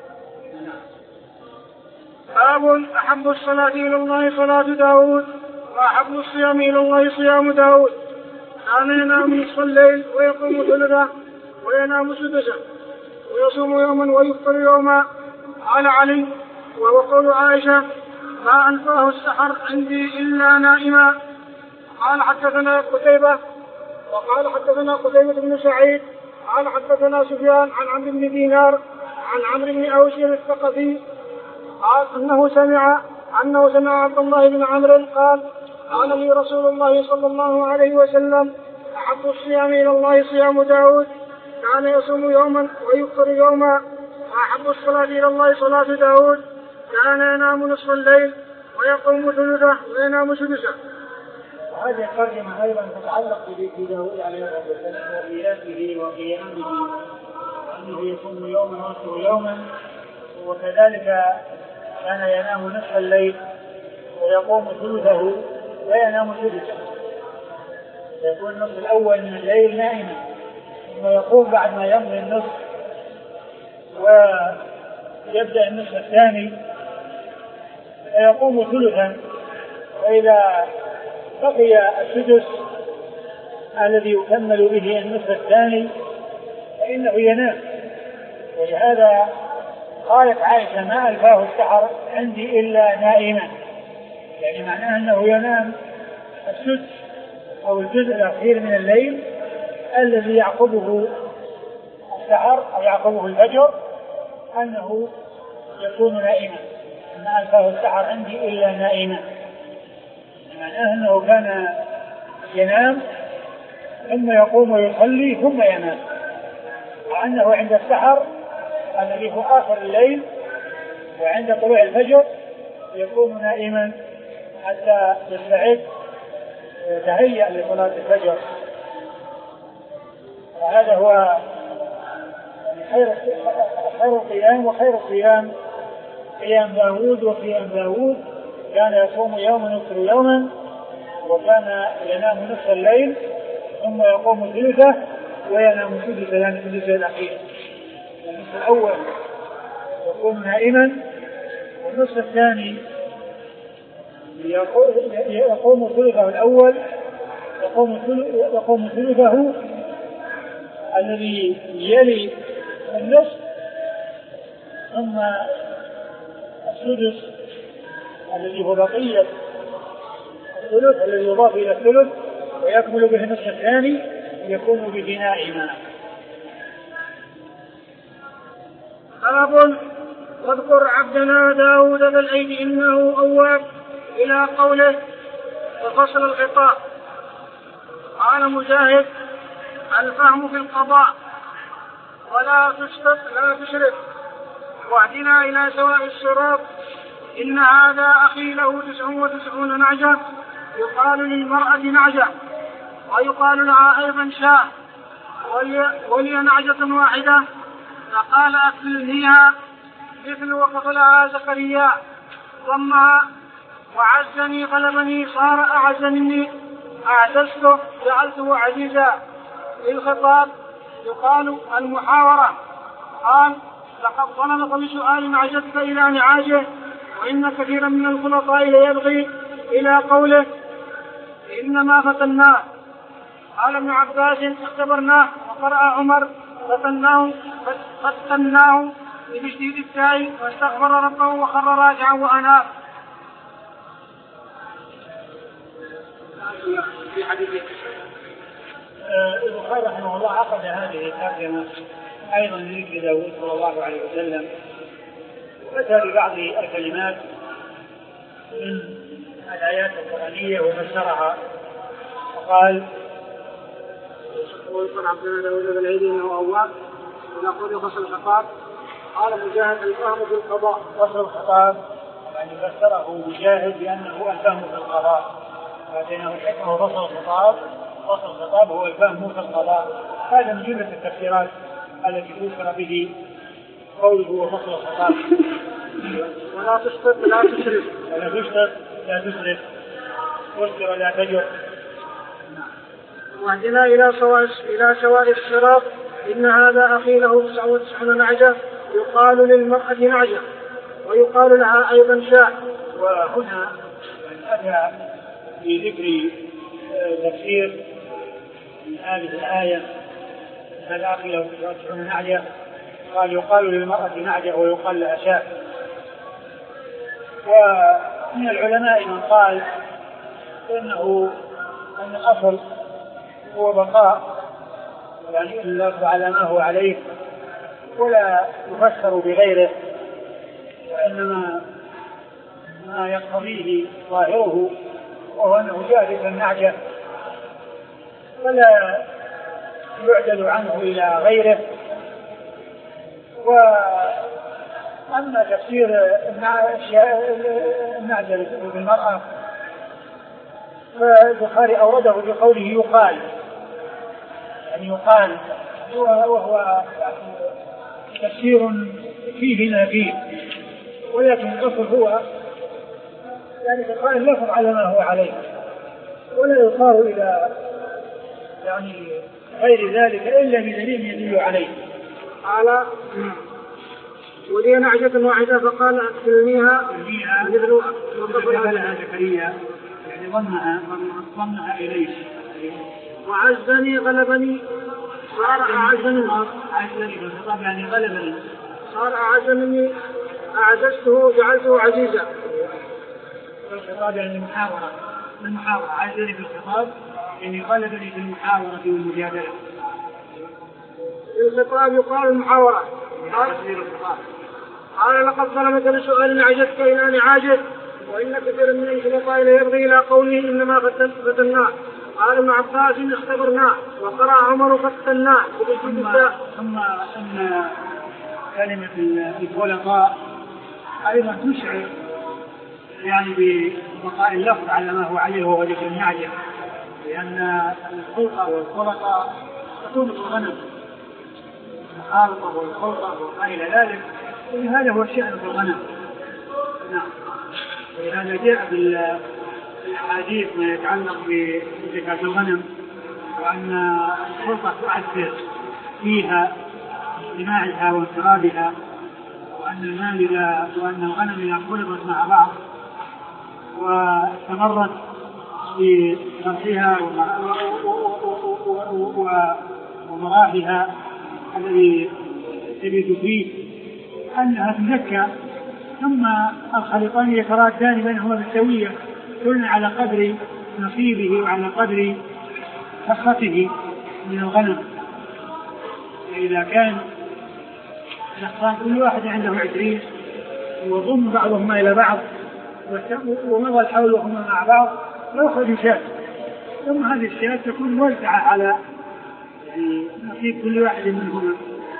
باب أحب الصلاة إلى الله صلاة داود وأحب الصيام إلى الله صيام داود. كان ينام نصف الليل ويقوم ثلثه وينام سدسه ويصوم يوما ويفطر يوما. قال علي وهو قول عائشة ما أنفاه السحر عندي إلا نائما. قال حدثنا قتيبة وقال حدثنا قتيبة بن سعيد قال حدثنا سفيان عن عمرو بن دينار عن عمرو بن أوس الثقفي قال أنه سمع أنه سمع عبد الله بن عمرو قال قال لي رسول الله صلى الله عليه وسلم أحب الصيام إلى الله صيام داود كان يصوم يوما ويفطر يوما. أحب الصلاة إلى الله صلاة داود كان ينام نصف الليل ويقوم ثلثه وينام سدسه. وهذه الترجمة أيضا تتعلق بداود عليه الصلاة والسلام وقيامه وقيامه أنه يكون يوما ويصبح يوما، وكذلك كان ينام نصف الليل ويقوم ثلثه وينام سدسه، يكون النصف الأول من الليل نائما ثم يقوم بعد ما يمضي النصف ويبدأ النصف الثاني فيقوم ثلثا، وإذا بقي السدس الذي يكمل به النصف الثاني فإنه ينام. ولهذا قالت عائشة ما ألفاه السحر عندي إلا نائما، يعني معناه أنه ينام السدس أو الجزء الأخير من الليل الذي يعقبه السحر أو يعقبه الفجر أنه يكون نائما. ما ألفاه السحر عندي إلا نائما، معناه أنه كان ينام ثم يقوم ويصلي ثم ينام، وأنه عند السحر الذي هو آخر الليل وعند طلوع الفجر يكون نائما حتى يستعد ويتهيأ لصلاة الفجر. وهذا هو خير خير القيام، وخير القيام قيام داود. وقيام داود كان يصوم يوما يفطر يوما، وكان ينام نصف الليل ثم يقوم ثلثه وينام سدسه، يعني الثلث الأخير. النصف الأول يقوم نائما، والنصف الثاني يقوم ثلثه الأول يقوم ثلثه الذي يلي النصف، ثم السدس الذي هو بقية الثلث الذي يضاف إلى الثلث ويكمل به النصف الثاني يكون به نائما. باب واذكر عبدنا داود ذا الأيد إنه أواب إلى قوله وفصل الخطاب. قال مجاهد الفهم في القضاء ولا تشتت لا تشرك واهدنا إلى سواء الصراط إن هذا أخي له تسع وتسعون نعجة يقال للمرأة نعجة ويقال لها أيضا شاة ولي نعجة واحدة فقال أكلنيها مثل وقتلها زكريا ضمها وعزني غلبني صار أعز مني أعززته جعلته عزيزا. للخطاب يقال المحاورة. قال لقد ظلمك بسؤال نعجتك إلى نعاجه وإن كثيرا من الخلطاء ليبغي إلى قوله إنما فتناه. قال ابن عباس اختبرناه، وقرأ عمر فتناه فتناه بتشديد التاء واستغفر ربه وخر راجعا وأناب. في حديث البخاري رحمه الله عقد هذه الترجمة أيضا لذكر داود صلى الله عليه وسلم، وأتى ببعض الكلمات من الآيات القرآنية وفسرها وقال ويقول عبدنا داود ذا الأيد إنه أواب إلى قوله فصل الخطاب. قال مجاهد الفهم في القضاء. فصل الخطاب يعني فسره مجاهد بأنه الفهم في القضاء، فإنه الحكمة فصل الخطاب. فصل الخطاب هو الفهم في القضاء. هذا من جملة التفسيرات التي فسر به قوله وفصل الخطاب. ولا تشتت لا تشرك ولا تشتت لا تشرك واشتر لا تجر. واهدنا إلى سواء إلى سواء الصراط إن هذا أخي له تسع وتسعون نعجة يقال للمرأة نعجة ويقال لها أيضا شاة. وهنا أتى في ذكر تفسير من هذه الآية هذا أخي له تسع وتسعون نعجة، قال يقال للمرأة نعجة ويقال لها شاة. ومن العلماء من قال إنه أن الأصل هو بقاء يعني اللفظ على ما هو عليه ولا يفسر بغيره، وإنما ما يقتضيه ظاهره وهو أنه جاء ذكر النعجة ولا يعدل عنه إلى غيره. و أما تفسير النعجة بالمرأة فالبخاري أورده بقوله يقال، يعني يقال وهو تفسير فيه نافيه، ولكن الأصل هو يعني تقال لفظ على ما هو عليه ولا يصار إلى يعني غير ذلك إلا بدليل يدل عليه. قال ولي نعجة واحدة فقال أكفلنيها مثل وقبلها زكريا يعني ظنها ظنها إليه وعزني غلبني صار أعزني عزني بالخطاب يعني غلبني صار أعزني أعززته جعلته عزيزا. الخطاب يعني المحاورة المحاورة عزني بالخطاب يعني غلبني في المحاورة والمجادلة. الخطاب يقال المحاورة. قال لقد ظلمك بسؤال عجزت إلى أن عاجز وإن كثيرا من الخلطاء ليرضي إلى قوله إنما فتناه. قال ابن عباس اختبرناه وقرأ عمر فتناه. ثم أن كلمة الخلطاء أيضا تشعر يعني ببقاء اللفظ على ما هو عليه وهو ذكر النعجة، لأن الخلطة والخلطة تكون الغنم الخالطة والخلطة وما إلى ذلك، هذا هو الشأن في الغنم. نعم. ولهذا جاء في الحديث ما يتعلق بزكاة الغنم وأن الخلطة تؤثر فيها اجتماعها وانفرادها، وأن المال وأن الغنم إذا خلطت مع بعض واستمرت في مرحها ومراحها الذي تبيت فيه أنها تزكى، ثم الخليطان يترادان بينهما بالسوية كل على قدر نصيبه وعلى قدر حصته من الغنم. إذا كان الأخوان كل واحد عنده عشرين وضم بعضهما إلى بعض ومضى الحول وهما مع بعض يأخذ شاة، ثم هذه الشاة تكون موزعة على نصيب كل واحد منهما.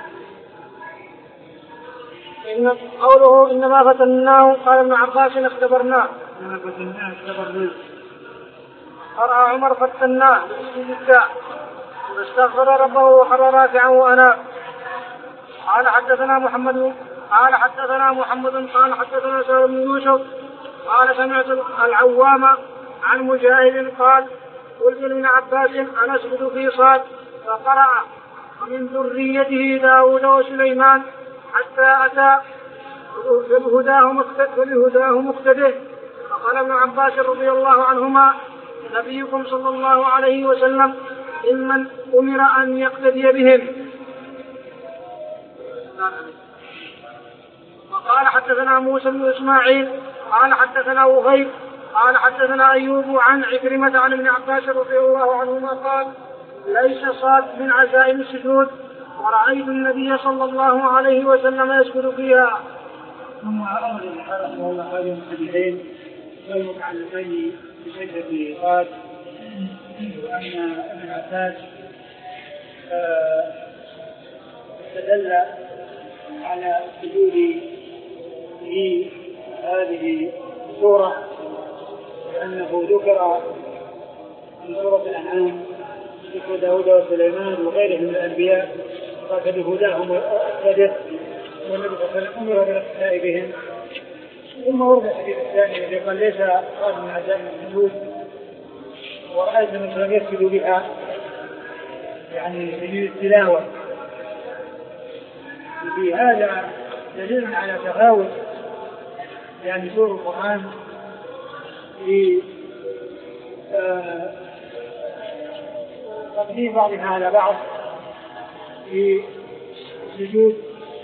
إن قوله إنما فتناه قال ابن عباس اختبرناه إنما فتناه اختبرناه. قرأ عمر فتناه بالسجداء واستغفر ربه وخر راكعا وأناب. قال حدثنا محمد قال حدثنا محمد قال حدثنا سهل بن يوسف قال سمعت العوام عن مجاهد قال قلت لابن عباس أنا أسجد في صاد فقرأ ومن ذريته داود وسليمان حتى أتى فلهداه مقتده. فقال ابن عباس رضي الله عنهما نبيكم صلى الله عليه وسلم إمن أمر أن يقتدي بهم. وقال حدثنا موسى بن إسماعيل قال حدثنا وهيب قال حدثنا أيوب عن عكرمة عن ابن عباس رضي الله عنهما قال ليس صاد من عزائم السجود ورأيت النبي صلى الله عليه وسلم يسجد فيها. ثم أرد رحمه الله هذه الحديثين والمتعلقين بسجدة صاد، وأن ابن عباس استدل على السجود في هذه السورة لأنه ذكر في سورة الأنعام ذكر داود وسليمان وغيرهم من الأنبياء قال بهداهم اقتدت والنبي صلى الله عليه وسلم أمر بالاقتداء بهم. ثم ورد الحديث الثاني الذي قال ليس قال من عزائم السجود ورأيت النبي صلى الله عليه وسلم يسجد بها يعني سجود التلاوة. في هذا دليل على تفاوت يعني سور القرآن في تقديم بعضها على بعض في السجود،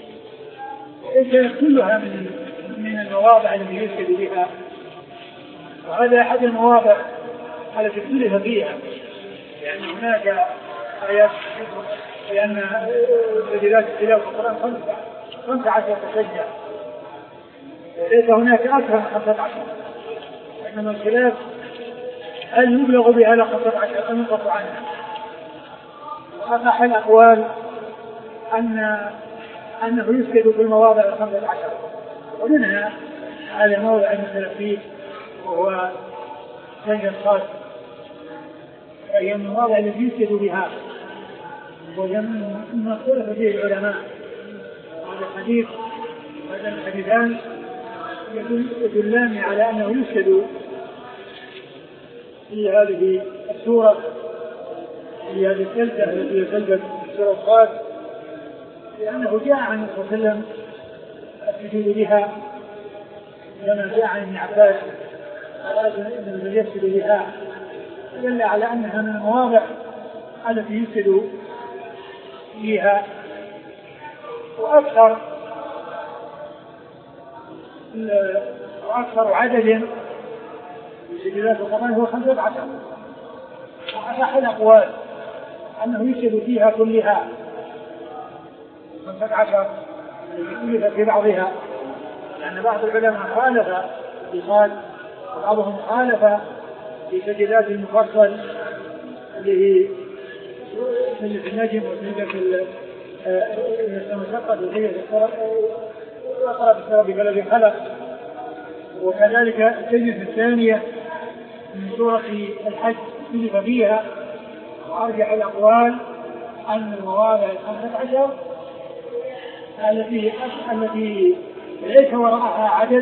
كانت كلها من من المواضع التي يسجد بها، وهذا أحد المواضع التي اختلف فيها، لأن يعني هناك آيات لأن سجدات تلاوة القرآن خمسة خمسة عشر تسجل، وليس هناك أكثر من خمسة عشر، إنما الخلاف هل يبلغ بها على خمسة عشر أم ينقص عنها. وأصح الأقوال أن أنه يسجد في المواضع الخمسة عشر، ومنها هذا الموضع المختلف فيه وهو سجد الصاد، فهي المواضع التي يسجد بها، ومما اختلف فيه العلماء. هذا الحديث هذا الحديثان يدلان على أنه يسجد في هذه السورة، في هذه السجدة التي يسجد سورة الصاد، لأنه جاء عن النبي صلى الله عليه وسلم السجود بها، كما جاء عن ابن عباس أنه يسجد بها، دل على أنها من المواضع التي يسجد فيها. وأكثر وأكثر عدد من سجدات القرآن هو خمسة عشر، وأصح الأقوال أنه يسجد فيها كلها خمسة عشر يؤلف في بعضها، لأن بعض العلماء خالف بقال، وبعضهم خالف في سجدات المفصل اللي هي سجدة النجم وسجدة المشقة وسجدة وقرأ بالسبب بلد خلق، وكذلك السجدة الثانية من سورة الحج اختلف فيها. وأرجح الأقوال أن المواضع الخمسة عشر التي التي ليس وراءها عدد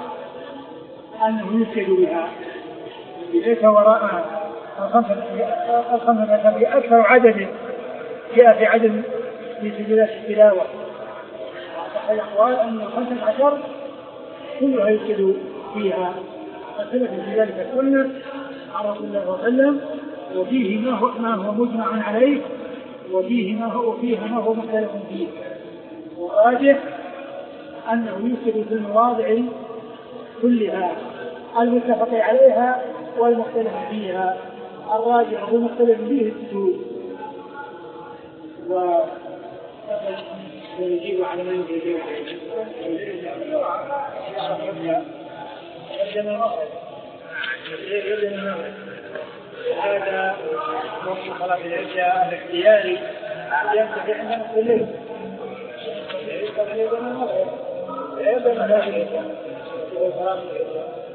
أنه يسجد بها، ليس وراءها الخمسة عشر بأكثر عدد جاء في عدد في سجدات التلاوة. وأصح الأقوال أن الخمسة عشر كلها يسجد فيها، فثبت في ذلك كله عن رسول الله صلى الله عليه وسلم، وفيه ما هو ما هو مجمع عليه، وفيه ما هو فيه ما هو مختلف فيه. وراجح أنه يسجد في المواضع كلها المتفق عليها والمختلف فيها. الراجح والمختلف فيه السجود. ويجيب على من يجيب هذا وقت صلاة العشاء الاختياري ينتهي عندنا في الليل.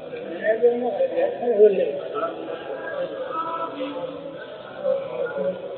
هذا هو الليل.